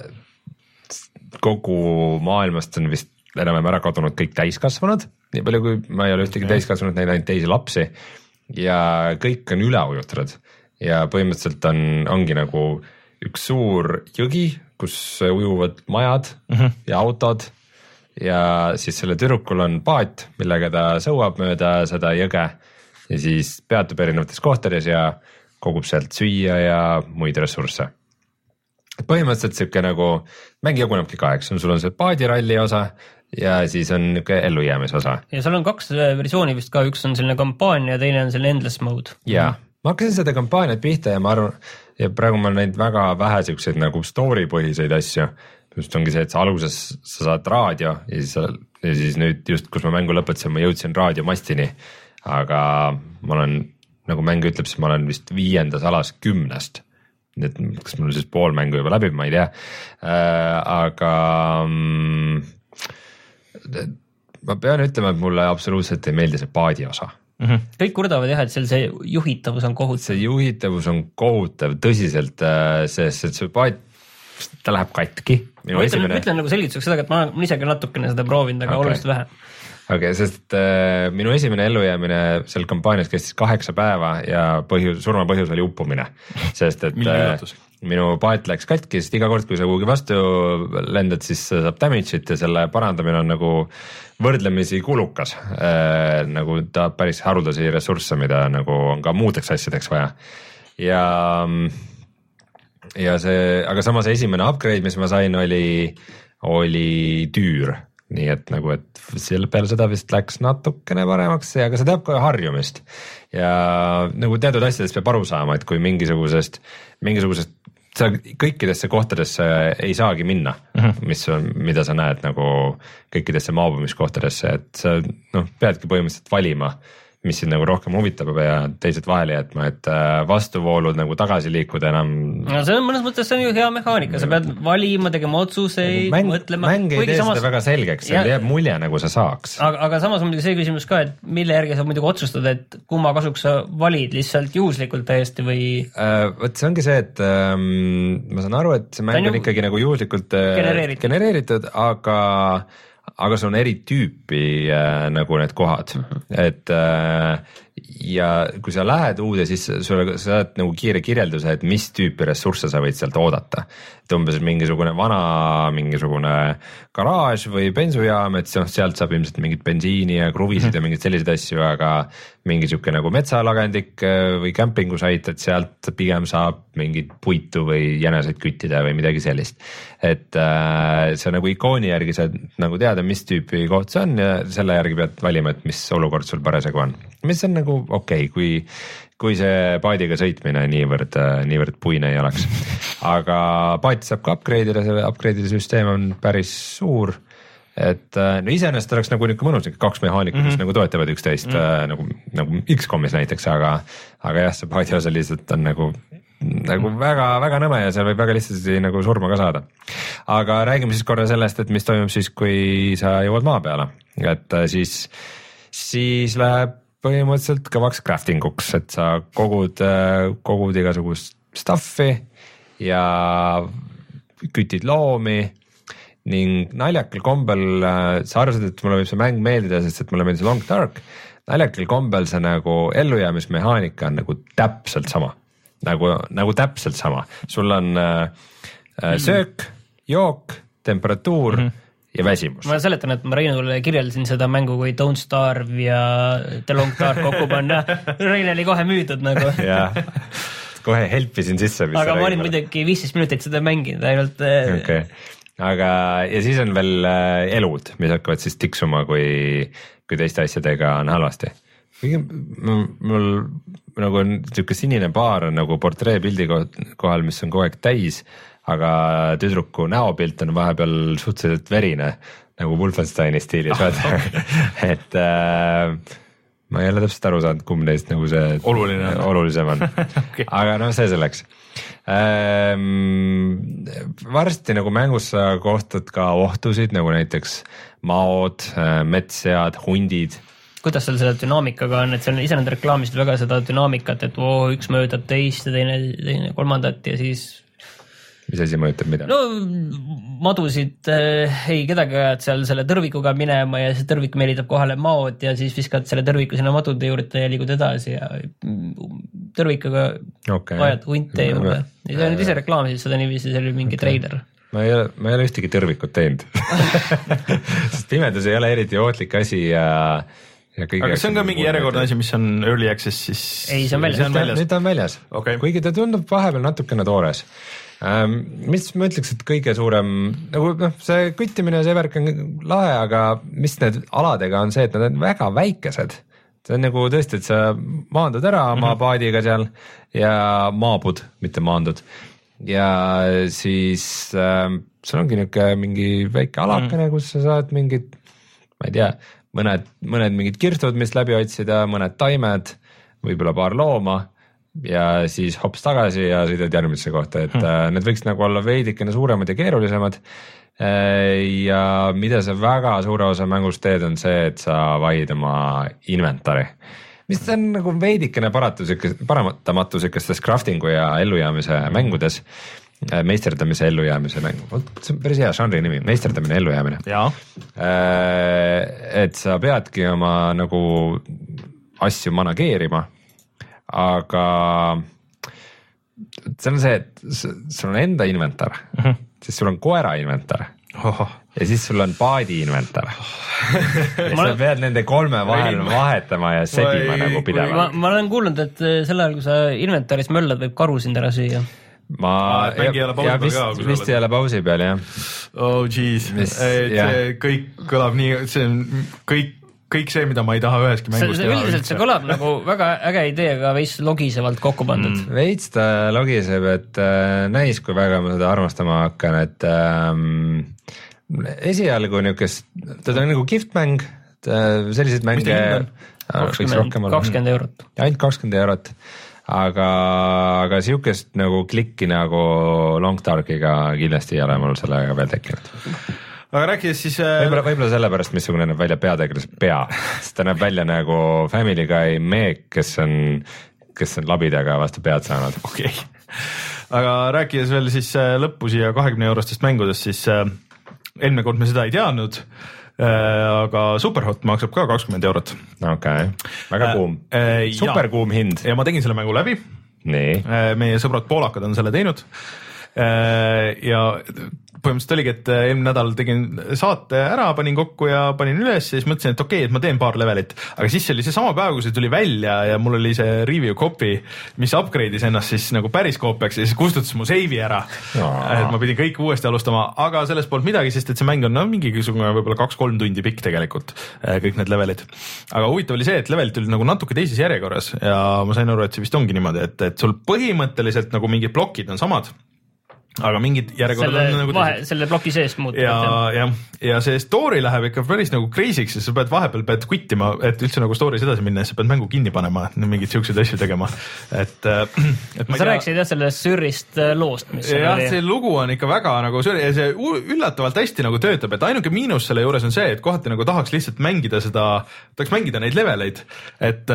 kogu maailmast on vist enam ära kadunud kõik täiskasvanud, nii palju kui ma ei ole ühtegi okay. täiskasvanud, neil ainult teisi lapsi ja kõik on üle ujutatud ja põhimõtteliselt on, ongi nagu üks suur jõgi, kus ujuvad majad uh-huh. ja autod ja siis selle tüdrukul on paat, millega ta sõuab mööda seda jõge ja siis peatub erinevates kohtades ja kogub sealt süüa ja muid ressursse. Põhimõtteliselt siuke nagu mäng jagunebki kaheks, sul on see paadiralli osa ja siis on niuke ellujäämise osa. Ja seal on kaks versiooni vist ka, üks on selline kampaania ja teine on selline endless mode. Ja, ma hakkasin seda kampaaniat pihta ja ma arvan, ja praegu ma olen näinud väga vähe siukseid nagu story põhiseid asju. Just ongi see, et sa alguses sa saad raadio ja siis, ja siis nüüd just, kus ma mängu lõpetasin, ma jõudsin raadiomastini, aga ma olen, nagu mäng ütleb, siis ma olen vist viiendas alas kümnest. Et kas mul siis pool mängu juba läbi, ma ei tea äh,, aga mm, ma pean ütlema, et mulle absoluutselt ei meeldi see paadi osa mm-hmm. Kõik kurdavad jah, et seal see juhitavus on kohutav. See juhitavus on kohutav tõsiselt, sest see paat, ta läheb katki. Ma ütlen, esimene... ütlen nagu selgituseks seda, et ma olen isegi natukene seda proovinud, aga okay. oluliselt vähe. Okei, okay, sest äh, minu esimene ellujäämine seal kampaanias kestis kaheksa päeva ja põhjus, surma põhjus oli uppumine, sest et äh, minu paat läks katki, sest iga kord, kui sa kuhugi vastu lendad, siis saab damage'it ja selle parandamine on nagu võrdlemisi kulukas, äh, nagu ta päris haruldasi ressursse, mida nagu on ka muudeks asjadeks vaja ja, ja see, aga samas esimene upgrade, mis ma sain, oli, oli tüür. Nii et nagu, et selle peale seda vist läks natukene paremaks, aga see teab ka harjumist ja nagu teatud asjadest peab aru saama, et kui mingisugusest, mingisugusest sa kõikidesse kohtadesse ei saagi minna, uh-huh. mis on, mida sa näed nagu kõikidesse maabumiskohtadesse, et sa noh, peadki põhimõtteliselt valima, mis sind nagu rohkem huvitab ja teised vahele jätma, et vastuvoolud nagu tagasi liikuda enam. No see on mõnes mõttes, see on ju hea mehaanika, sa pead valima, tegema otsuseid, mäng, mõtlema. Mäng ei tee samas... seda väga selgeks, seal jääb mulje nagu sa saaks. Aga, aga samas on muidugi see küsimus ka, et mille järgi sa muidugi otsustad, et kumma kasuks sa valid lihtsalt juhuslikult täiesti või? Uh, võt see ongi see, et um, ma saan aru, et see mäng on ikkagi nagu juhuslikult genereeritud, genereeritud aga aga sul on eri tüüpi äh, nagu need kohad, et äh, ja kui sa lähed uude, siis sulle, sa saad nagu kiire kirjelduse, et mis tüüpi ressursse sa võid sealt oodata. umbes mingisugune vana mingisugune garaaž või bensujaam, et sealt saab ilmselt mingit bensiini ja kruvisid ja mingeid selliseid asju, aga mingi siuke nagu metsalagendik või kämpingusait, et sealt pigem saab mingit puitu või jäneseid küttida või midagi sellist. et äh, see nagu ikooni järgi saad nagu teada, mis tüüpi koht see on ja selle järgi pead valima, et mis olukord sul parasjagu on. mis on nagu okei okay,, kui kui see paadiga sõitmine niivõrd, niivõrd puine ei oleks. Aga paati saab ka upgrade'ida, see upgrade'ide süsteem on päris suur, et no iseenesest oleks nagu niisugune mõnus kaks mehaanikut, mis mm -hmm. nagu toetavad üksteist mm -hmm. nagu, nagu X-komis näiteks, aga, aga jah, see paadi osa lihtsalt on nagu, nagu väga, väga nõme ja seal võib väga lihtsasti nagu surma ka saada. Aga räägime siis korra sellest, et mis toimub siis, kui sa jõuad maa peale, et siis, siis läheb põhimõtteliselt kõvaks crafting uks, et sa kogud, kogud igasugust stuffi ja kütid loomi ning naljakal kombel, sa arvasid, et mulle võib see mäng meeldida, sest et mulle meeldis Long Dark, naljakal kombel see nagu ellujäämismehaanika on nagu täpselt sama, nagu, nagu täpselt sama, sul on äh, söök, jook, temperatuur mm -hmm. ja väsimus. ma seletan, et ma Reinule kirjeldasin seda mängu kui Don't Starve ja The Long Dark kokku panna. Rein oli kohe müüdud nagu. jah, kohe helpisin sisse. aga ma olin muidugi viisteist minutit seda mänginud ainult. Okay. aga ja siis on veel elud, mis hakkavad siis tiksuma, kui, kui teiste asjadega on halvasti. mul nagu on niisugune sinine baar on nagu portreepildi kohal, mis on kogu aeg täis, aga tüdruku näopilt on vahepeal suhteliselt verine, nagu Wolfensteini stiilis oh,. et äh, ma ei ole täpselt aru saanud, kumb neist nagu see oluline. olulisem on okay. aga noh, see selleks ähm,. varsti nagu mängus sa kohtad ka ohtusid, nagu näiteks maod, metssead, hundid. kuidas seal selle dünaamikaga on, et seal ise nad reklaamisid väga seda dünaamikat, et oo, üks mõjutab teist ja teine, teine kolmandat ja siis mis asi mõjutab mida? no madusid äh, ei kedagi ajad seal selle tõrvikuga minema ja see tõrvik meelitab kohale maod ja siis viskad selle tõrviku sinna madude juurde ja liigud edasi ja tõrvikuga okay. ajad hunte juurde. ja see on ise reklaamisid seda niiviisi, see oli mingi okay. treiler. ma ei ole, ma ei ole ühtegi tõrvikut teinud sest pimedus ei ole eriti ohtlik asi ja aga see on ka mingi järjekordne asi, mis on early access, siis ei, see on väljas. nüüd ta on väljas okay., kuigi ta tundub vahepeal natukene toores. Ähm, mis ma ütleks, et kõige suurem nagu noh, see küttimine ja see värk on lahe, aga mis need aladega on see, et nad on väga väikesed. see on nagu tõesti, et sa maandud ära oma mm -hmm. paadiga seal ja maabud, mitte maandud ja siis äh, sul ongi niisugune mingi väike alakene, kus sa saad mingid, ma ei tea, mõned, mõned mingid kirtud, mis läbi otsida, mõned taimed, võib-olla paar looma ja siis hops tagasi ja sõidad järgmisse kohta, et hmm. need võiks nagu olla veidikene suuremad ja keerulisemad. ja mida sa väga suure osa mängust teed, on see, et sa valid oma inventari, mis on nagu veidikene paratamatu sükestes craftingu ja ellujäämise mängudes, meisterdamise ellujäämise mängu, see on päris hea žanri nimi, meisterdamine ellujäämine. et sa peadki oma nagu asju manageerima, aga see on see, et sul on enda inventar uh, -huh. siis sul on koera inventar oh. ja siis sul on paadi inventar ja sa pead nende kolme vahel vahetama ja sedima nagu pidevalt. Ma, ma olen kuulnud, et sel ajal, kui sa inventaris möllad, võib karu sind ära süüa. ma ah, ja, ja vist, vist ei ole pausi peal jah. oh jeez, see kõik kõlab nii, see on kõik kõik see, mida ma ei taha üheski mängus see, teha. Üldiselt see kõlab nagu väga äge idee, aga veits logisevalt kokku pandud mm.. veits ta logiseb, et äh, näis, kui väga ma seda armastama hakkan, et ähm, esialgu niisugust, ta on nagu giftmäng, selliseid mänge kakskümmend eurot. ainult kakskümmend eurot, aga, aga niisugust nagu klikki nagu Long Darkiga kindlasti ei ole mul sellega veel tekkinud. aga rääkides siis võib-olla, võib-olla sellepärast, missugune näeb välja peategelase pea, sest ta näeb välja nagu Family Guy meek, kes on, kes on labidaga vastu pead saanud. okei okay., aga rääkides veel siis lõppu siia kahekümne eurostest mängudest, siis eelmine kord me seda ei teadnud, aga Superhot maksab ka kakskümmend eurot. okei okay., väga kuum äh,, super ja. kuum hind. ja ma tegin selle mängu läbi. nii. meie sõbrad poolakad on selle teinud. ja põhimõtteliselt oligi, et eelmine nädal tegin saate ära, panin kokku ja panin üles ja siis mõtlesin, et okei okay,, et ma teen paar levelit, aga siis oli see sama päev, kui see tuli välja ja mul oli see review copy, mis upgrade'is ennast siis nagu päris koopiaks ja siis kustutas mu save'i ära. Et ma pidin kõik uuesti alustama, aga sellest polnud midagi, sest et see mäng on no, mingisugune võib-olla kaks-kolm tundi pikk tegelikult, kõik need levelid. Aga huvitav oli see, et levelid tuli nagu natuke teises järjekorras ja ma sain aru, et see vist ongi niimoodi, et, et sul põhimõtteliselt nagu mingid plokid on samad, aga mingid järjekorrad selle, on nagu vahe, selle ploki sees muutunud. Ja, ja, ja see story läheb ikka päris nagu crazy'ks ja sa pead vahepeal pead quittima, et üldse nagu story's edasi minna ja sa pead mängu kinni panema, mingid siukseid asju tegema. Et, et sa rääkisid jah sellest sürrist loost, mis jah, oli. See lugu on ikka väga nagu sürri ja see üllatavalt hästi nagu töötab, et ainuke miinus selle juures on see, et kohati nagu tahaks lihtsalt mängida seda, tahaks mängida neid leveleid, et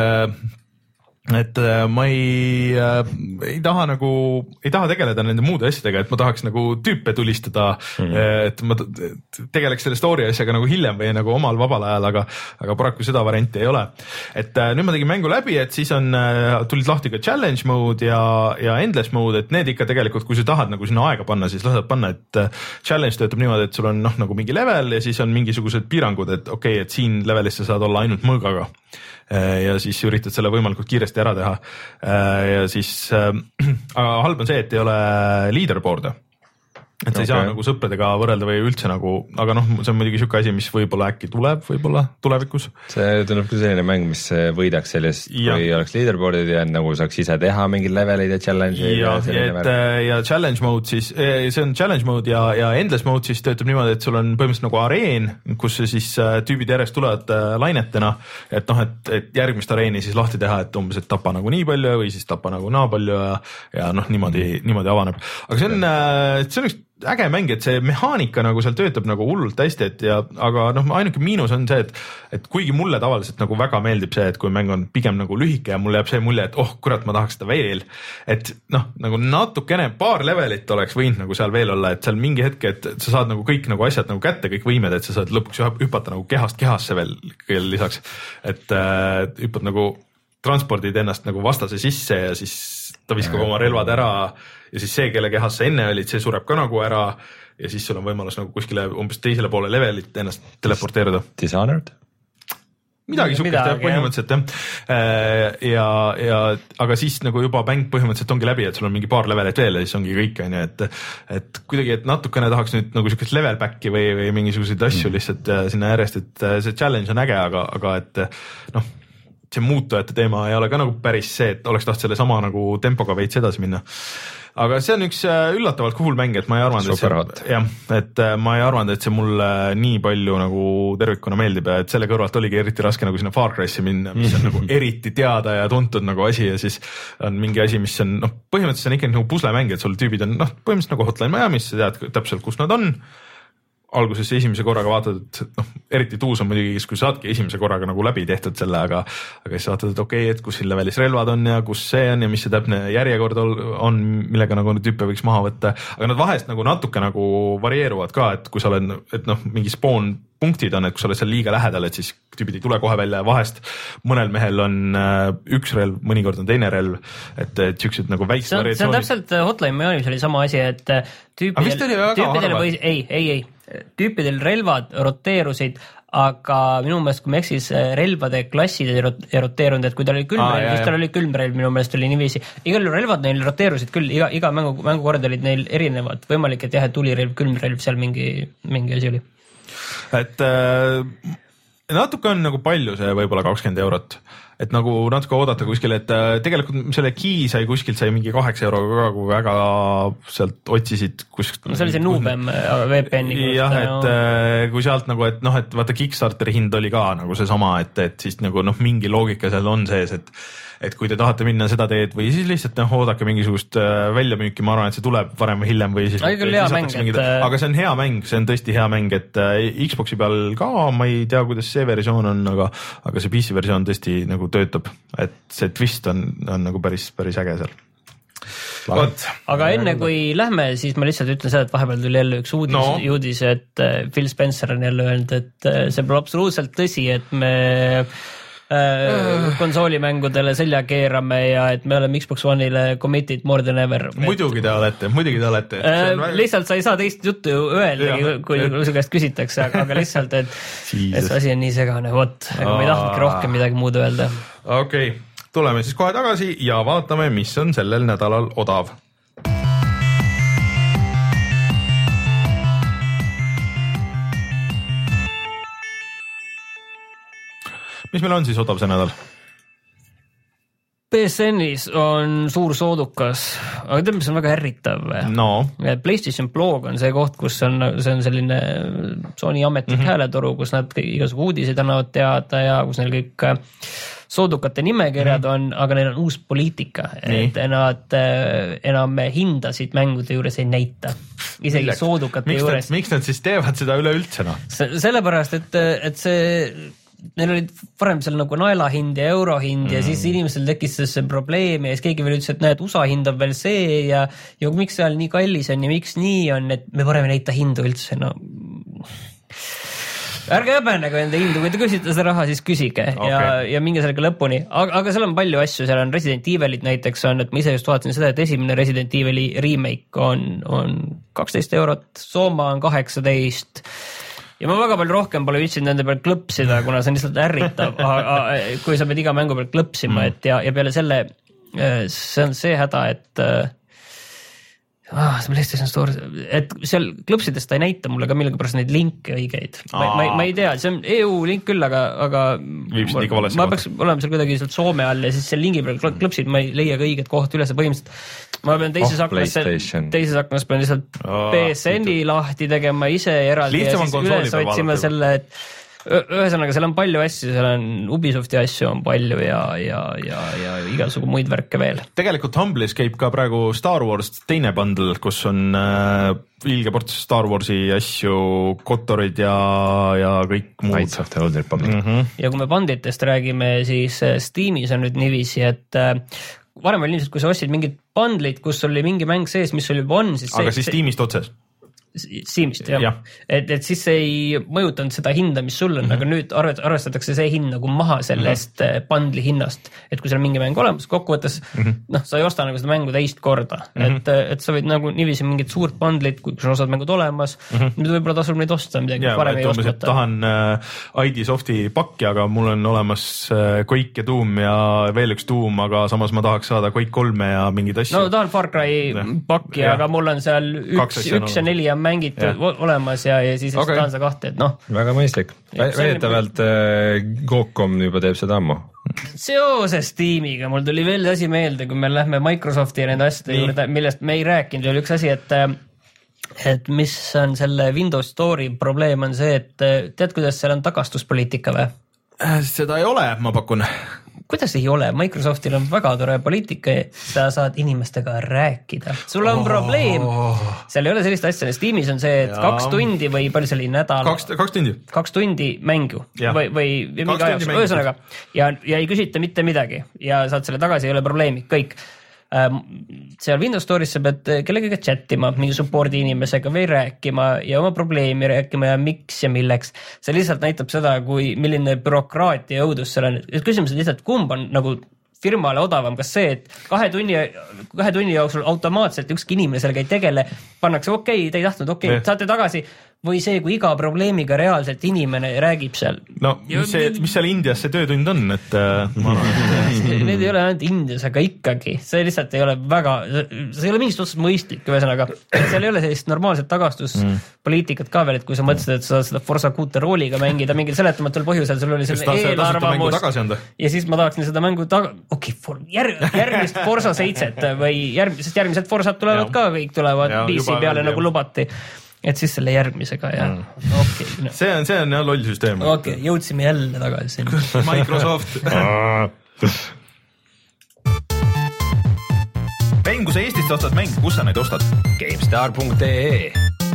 et ma ei, ei taha nagu, ei taha tegeleda nende muude asjadega, et ma tahaks nagu tüüpe tulistada mm, -hmm. et ma tegeleks selle story asjaga nagu hiljem või nagu omal vabal ajal, aga, aga paraku seda varianti ei ole. Et nüüd ma tegin mängu läbi, et siis on, tulid lahti ka challenge mode ja, ja endless mode, et need ikka tegelikult, kui sa tahad nagu sinna aega panna, siis lased panna, et challenge töötab niimoodi, et sul on noh, nagu mingi level ja siis on mingisugused piirangud, et okei okay,, et siin levelis sa saad olla ainult mõõgaga. Ja siis üritad selle võimalikult kiiresti ära teha ja siis äh, aga halb on see, et ei ole leaderboard'e, et sa ei okay. saa nagu sõpradega võrrelda või üldse nagu, aga noh, see on muidugi siuke asi, mis võib-olla äkki tuleb võib-olla tulevikus. See tuleb küll selline mäng, mis võidaks sellest, kui oleks leaderboard'id ja nagu saaks ise teha mingid levelid ja challenge'id ja, ja, et, ja challenge mode siis, see on challenge mode ja, ja endless mode siis töötab niimoodi, et sul on põhimõtteliselt nagu areen, kus siis tüübid järjest tulevad lainetena, et noh, et, et järgmist areeni siis lahti teha, et umbes, et tapa nagu nii palju või siis tapa nagu naa palju ja, ja noh, niimoodi, niimoodi avaneb. Aga see on, see on üks äge mäng, et see mehaanika nagu seal töötab nagu hullult hästi, et ja, aga noh, ainuke miinus on see, et, et kuigi mulle tavaliselt nagu väga meeldib see, et kui mäng on pigem nagu lühike ja mulle jääb see mulje, et oh kurat, ma tahaks seda veel, et noh, nagu natukene paar levelit oleks võinud nagu seal veel olla, et seal mingi hetk, et sa saad nagu kõik nagu asjad nagu kätte, kõik võimed, et sa saad lõpuks hüpata nagu kehast kehasse veel lisaks, et äh, hüppad nagu transpordid ennast nagu vastase sisse ja siis ta viskab oma relvad ära ja siis see, kelle kehas sa enne olid, see sureb ka nagu ära ja siis sul on võimalus nagu kuskile umbes teisele poole levelit ennast teleporteeruda. Dishonored? Midagi sukest jah, põhimõtteliselt jah. Ja, ja, aga siis nagu juba mäng põhimõtteliselt ongi läbi, et sul on mingi paar levelit veel ja siis ongi kõik, on ju, et, et kuidagi, et natukene tahaks nüüd nagu siukest level back'i või, või mingisuguseid asju lihtsalt sinna järjest, et see challenge on äge, aga, aga et noh, see muutujate teema ei ole ka nagu päris see, et oleks taht selle sama nagu tempoga veits edasi minna. Aga see on üks üllatavalt cool mäng, et ma ei arvanud, et see, jah, et ma ei arvanud, et see mulle nii palju nagu tervikuna meeldib ja et selle kõrvalt oligi eriti raske nagu sinna Far Cry'sse minna, mis on nagu eriti teada ja tuntud nagu asi ja siis on mingi asi, mis on, noh, põhimõtteliselt on ikka nagu puslemäng, et sul tüübid on, noh, põhimõtteliselt nagu Hotline Miami's, sa tead täpselt, kus nad on. Alguses esimese korraga vaatad, et noh, eriti tuus on muidugi, kui saadki esimese korraga nagu läbi tehtud selle, aga, aga siis vaatad, et okei okay,, et kus siin levelis relvad on ja kus see on ja mis see täpne järjekord on, millega nagu tüüpe võiks maha võtta, aga nad vahest nagu natuke nagu varieeruvad ka, et kui sa oled, et noh, mingi spawn punktid on, et kui sa oled seal liiga lähedal, et siis tüübid ei tule kohe välja ja vahest mõnel mehel on üks relv, mõnikord on teine relv, et, et siuksed nagu väiksed variatsioonid. See on täpselt Hotline Miami's oli sama asi, et tüüpidel, tüüpidel või, ei, ei, ei, tüüpidel relvad roteerusid, aga minu meelest, kui me eksis, relvade klassid ei roteerunud, et kui tal oli külmrelv, siis tal oli külmrelv, minu meelest oli niiviisi. Igal relvad neil roteerusid küll, iga, iga mängu, mängukord olid neil erinevad, võimalik, et jah, et tulirelv, külmrelv, seal mingi, mingi asi oli. Et äh, natuke on nagu palju see võib-olla kakskümmend eurot, et nagu natuke oodata kuskil, et äh, tegelikult selle key sai kuskilt sai mingi kaheksa euroga ka, kui väga sealt otsisid kuskilt. No see oli see Nubem V P N-i. Jah, et äh, kui sealt nagu, et noh, et vaata Kickstarteri hind oli ka nagu see sama, et, et siis nagu noh, mingi loogika seal on sees, et et kui te tahate minna seda teed või siis lihtsalt noh, oodake mingisugust väljamüüki, ma arvan, et see tuleb varem või hiljem või siis aga, hea mäng, mingid, et... aga see on hea mäng, see on tõesti hea mäng, et Xbox'i peal ka, ma ei tea, kuidas see versioon on, aga, aga see P C versioon tõesti nagu töötab, et see twist on, on nagu päris, päris äge seal. Võt. Aga enne kui lähme, siis ma lihtsalt ütlen seda, et vahepeal tuli jälle üks uudis, no. uudis, et Phil Spencer on jälle öelnud, et see pole absoluutselt tõsi, et me äh, konsoolimängudele selja keerame ja et me oleme Xbox One'ile committed more than ever. Muidugi te olete, muidugi te olete. Äh, väga... Lihtsalt sa ei saa teist juttu ju öeldagi, kui su käest küsitakse, aga, aga lihtsalt, et, et asi on nii segane, vot, aga ma ei tahtnudki rohkem midagi muud öelda. Okei, okay. Tuleme siis kohe tagasi ja vaatame, mis on sellel nädalal odav. Mis meil on siis odav see nädal? P S N-is on suur soodukas, aga tead, mis on väga ärritav. No. PlayStation Blog on see koht, kus on, see on selline Sony ametlik mm-hmm. hääletoru, kus nad igasugu uudiseid annavad teada ja kus neil kõik soodukate nimekirjad mm-hmm. on, aga neil on uus poliitika, Nii. et nad enam hindasid mängude juures ei näita. Isegi Milleks? Soodukate miks juures. Nad, miks nad siis teevad seda üleüldse? No? Sellepärast, et, et see... Neil olid varem seal nagu naelahind ja eurohind mm. ja siis inimesel tekkis see probleem ja siis keegi veel ütles, et näed, U S A hindab veel see ja, ja miks seal nii kallis on ja miks nii on, et me parem ei näita hindu üldse, no ärge häbenege enda hindu, kui te küsite seda raha, siis küsige okay. ja, ja minge sellega lõpuni, aga, aga seal on palju asju, seal on Resident Evilit näiteks on, et ma ise just vaatasin seda, et esimene Resident Evili remake on, on kaksteist eurot, Soma on kaheksateist ja ma väga palju rohkem pole viitsinud nende peal klõpsida, kuna see on lihtsalt ärritav, kui sa pead iga mängu peal klõpsima, et ja, ja peale selle see on see häda, et ah, see PlayStation Store, et seal klõpsidest ta ei näita mulle ka millega pärast neid linke õigeid. Ma, ma, ma ei tea, see on E U link küll, aga, aga ma, ma peaks olema seal kuidagi sealt Soome all ja siis seal lingi peal klõpsid, ma ei leia ka õiget kohta üles põhimõtteliselt. Ma pean teises oh, aknas, teises aknas pean lihtsalt oh, P S N-i lahti tegema ise eraldi ja siis üles otsima selle, et ühesõnaga, seal on palju asju, seal on Ubisofti asju on palju ja, ja, ja, ja igasugu muid värke veel. Tegelikult Humble'is käib ka praegu Star Wars teine bundle, kus on äh, ilge ports Star Warsi asju, Kotorid ja, ja kõik muud. Knights of the Old Republic. Mm-hmm. Ja kui me banditest räägime, siis Steamis on nüüd niiviisi, et äh, varem oli ilmselt, kui sa ostsid mingid bundlid, kus oli mingi mäng sees, mis sul juba on, siis aga see, siis Steamist otses? Steamist, jah. Ja. Et, et siis ei mõjutanud seda hinda, mis sul on, mm-hmm. aga nüüd arvestatakse see hind nagu maha sellest mm-hmm. bundli hinnast, et kui seal on mingi mäng olemas, kokkuvõttes mm-hmm. noh, sa ei osta nagu seda mängu teist korda, mm-hmm. et, et sa võid nagu niiviisi mingit suurt bundlit, kui sul on osad mängud olemas, mm-hmm. nüüd võib-olla tasub neid osta midagi, ja, varem ei ostata. Tahan äh, I D Softi pakki, aga mul on olemas äh, Quake ja Doom ja veel üks Doom, aga samas ma tahaks saada Quake kolme ja mingeid asju. No tahan Far Cry ja. pakki, ja. aga mul on seal üks, üks ja neli mängid ja. olemas ja, ja siis okay. tahan sa kahte, et noh. Väga mõistlik. Väidetavalt äh, Gocom juba teeb seda ammu. Seoses Steamiga mul tuli veel asi meelde, kui me lähme Microsofti ja nende asjade juurde, millest me ei rääkinud, oli üks asi, et et mis on selle Windows Store'i probleem on see, et tead, kuidas seal on tagastuspoliitika või? Seda ei ole, ma pakun. Kuidas ei ole? Microsoftil on väga tore poliitika, sa saad inimestega rääkida. Sul on oh. probleem. Seal ei ole sellist asja. Steamis on see, et ja. kaks tundi või palju see oli nädal. Kaks, kaks tundi. Kaks tundi mängu. Ja. Või, või mingi ajaks. Ühesõnaga. Ja, ja ei küsita mitte midagi. Ja saad selle tagasi, ei ole probleemi. Kõik. Seal Windows Store'is sa pead kellegagi chattima, mingi supporti inimesega või rääkima ja oma probleemi rääkima ja miks ja milleks. See lihtsalt näitab seda, kui milline bürokraatia ja õudus seal on. Küsimus on lihtsalt, kumb on nagu firmale odavam, kas see, et kahe tunni, kahe tunni jooksul automaatselt ükski inimesel ei tegele, pannakse okei, okay, te ei tahtnud, okei, okay, saate tagasi või see, kui iga probleemiga reaalselt inimene räägib seal. No, mis, see, mis seal Indias see töötund on, et äh, ma need ei ole ainult Indias, aga ikkagi, see lihtsalt ei ole väga, see ei ole mingist otsast mõistlik, ühesõnaga, seal ei ole sellist normaalset tagastuspoliitikat ka veel, et kui sa mõtlesid, et sa saad seda Forza kuute rooliga mängida mingil seletamatul põhjusel, sul oli selle eelarvamus ja siis ma tahaksin seda mängu taga, okei, okay, järg, järgmist Forza seitset või järgmisest järgmised Forzad tulevad ja. ka, kõik tulevad P C peale ja. nagu lubati. Et siis selle järgmisega ja mm. okay, no. see on, see on jah loll süsteem. Okei, okay, jõudsime jälle tagasi. Microsoft. Mäng, kui sa Eestist ostad mäng, kus sa neid ostad? GameStar punkt ee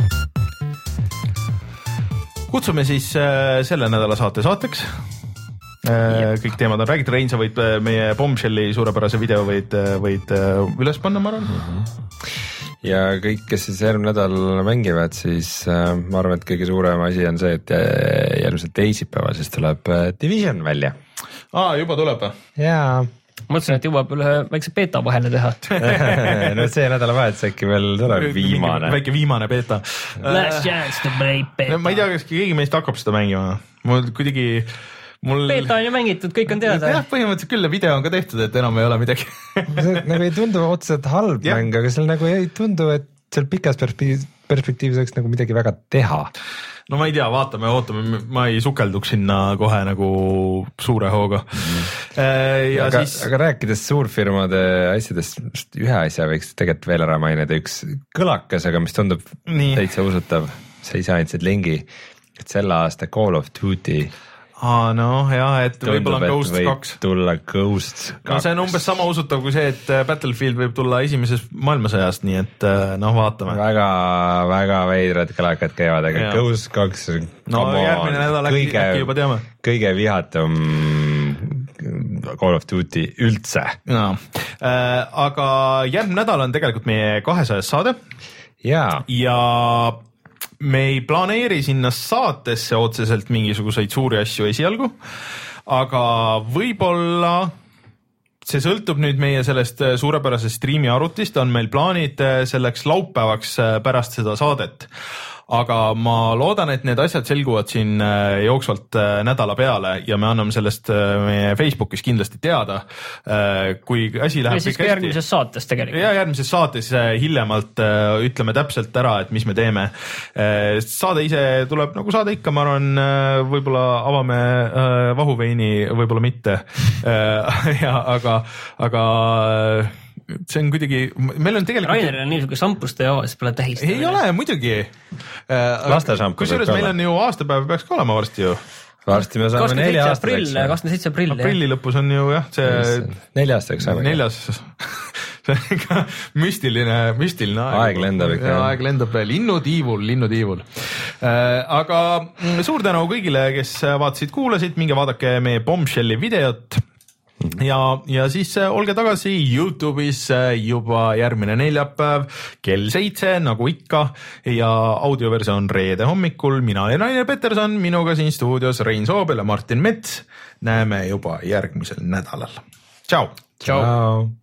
Kutsume siis äh, selle nädala saate saateks. Äh, kõik teemad on räägitud. Rein, sa võid meie Bombshelli suurepärase video võid, võid üles panna, ma arvan. Mm-hmm. Ja kõik, kes siis järgmine nädal mängivad, siis äh, ma arvan, et kõige suurem asi on see, et järgmisel teisipäeval siis tuleb Division välja. Aa, juba tuleb. Jaa. Mõtlesin, et jõuab üle väikse beeta vahele teha. No see nädalavahetus äkki veel tuleb viimane. Väike viimane beeta. Last chance to play beeta. Ma ei tea, kas keegi meist hakkab seda mängima. Mul kuidagi... Mul... Beeta on ju mängitud, kõik on teada. Jah, põhimõtteliselt küll, video on ka tehtud, et enam ei ole midagi. Nagu ei tundu otseselt halb ja. Mäng, aga seal nagu ei tundu, et seal pikas perspektiivis, perspektiivis oleks nagu midagi väga teha. No ma ei tea, vaatame, ootame, ma ei sukelduks sinna kohe nagu suure hooga. Ja aga, siis... aga rääkides suurfirmade asjadest, ühe asja võiks tegelikult veel ära mainida, üks kõlakas, aga mis tundub Nii. täitsa usutav, sa ise andsid lingi, et selle aasta Call of Duty Aa, no jah, et tundub, võib-olla on Ghost kaks. Tulla Ghost kaks. No see on umbes sama usutav kui see, et Battlefield võib tulla esimeses maailmasõjast, nii et noh, vaatame. Väga, väga veidrad kõlakad käivad, aga ja. Ghost kaks no järgmine nädal äkki, kõige, äkki juba teame. Kõige vihatum Call of Duty üldse. No. Äh, aga järgmine nädal on tegelikult meie kahesajas saade. Ja. Ja me ei planeeri sinna saatesse otseselt mingisuguseid suuri asju esialgu, aga võib-olla see sõltub nüüd meie sellest suurepärasest striimi arvutist, on meil plaanid selleks laupäevaks pärast seda saadet. Aga ma loodan, et need asjad selguvad siin jooksvalt nädala peale ja me anname sellest meie Facebookis kindlasti teada, kui asi läheb ja siis ka järgmises saates tegelikult. Ja järgmises saates hiljemalt ütleme täpselt ära, et mis me teeme. Saade ise tuleb nagu saade ikka, ma arvan, võib-olla avame vahuveini, võib-olla mitte. Ja, aga, aga see on kuidagi, meil on tegelikult Raineril on niisugune sampuste java, siis pole tähist. Ei ole, muidugi. Laste šampus. Kusjuures meil on ju aastapäev peaks ka olema varsti ju. Varsti me saame nelja aastaseks. kakskümmend seitse aprill. Aprilli lõpus on ju jah, see nelja aastaseks saame. Neljas. See on ikka müstiline, müstiline aeg. Aeg lendab ikka. Aeg lendab veel. Linnutiivul, linnutiivul. Aga suur tänu kõigile, kes vaatasid, kuulasid, minge vaadake meie Bombshelli videot. Ja, ja siis olge tagasi YouTube'is juba järgmine neljapäev kell seitse, nagu ikka, ja audioversioon reede hommikul. Mina olen Rainer Peterson, minuga siin stuudios Rein Soobel ja Martin Mets. Näeme juba järgmisel nädalal. Tšau! Tšau!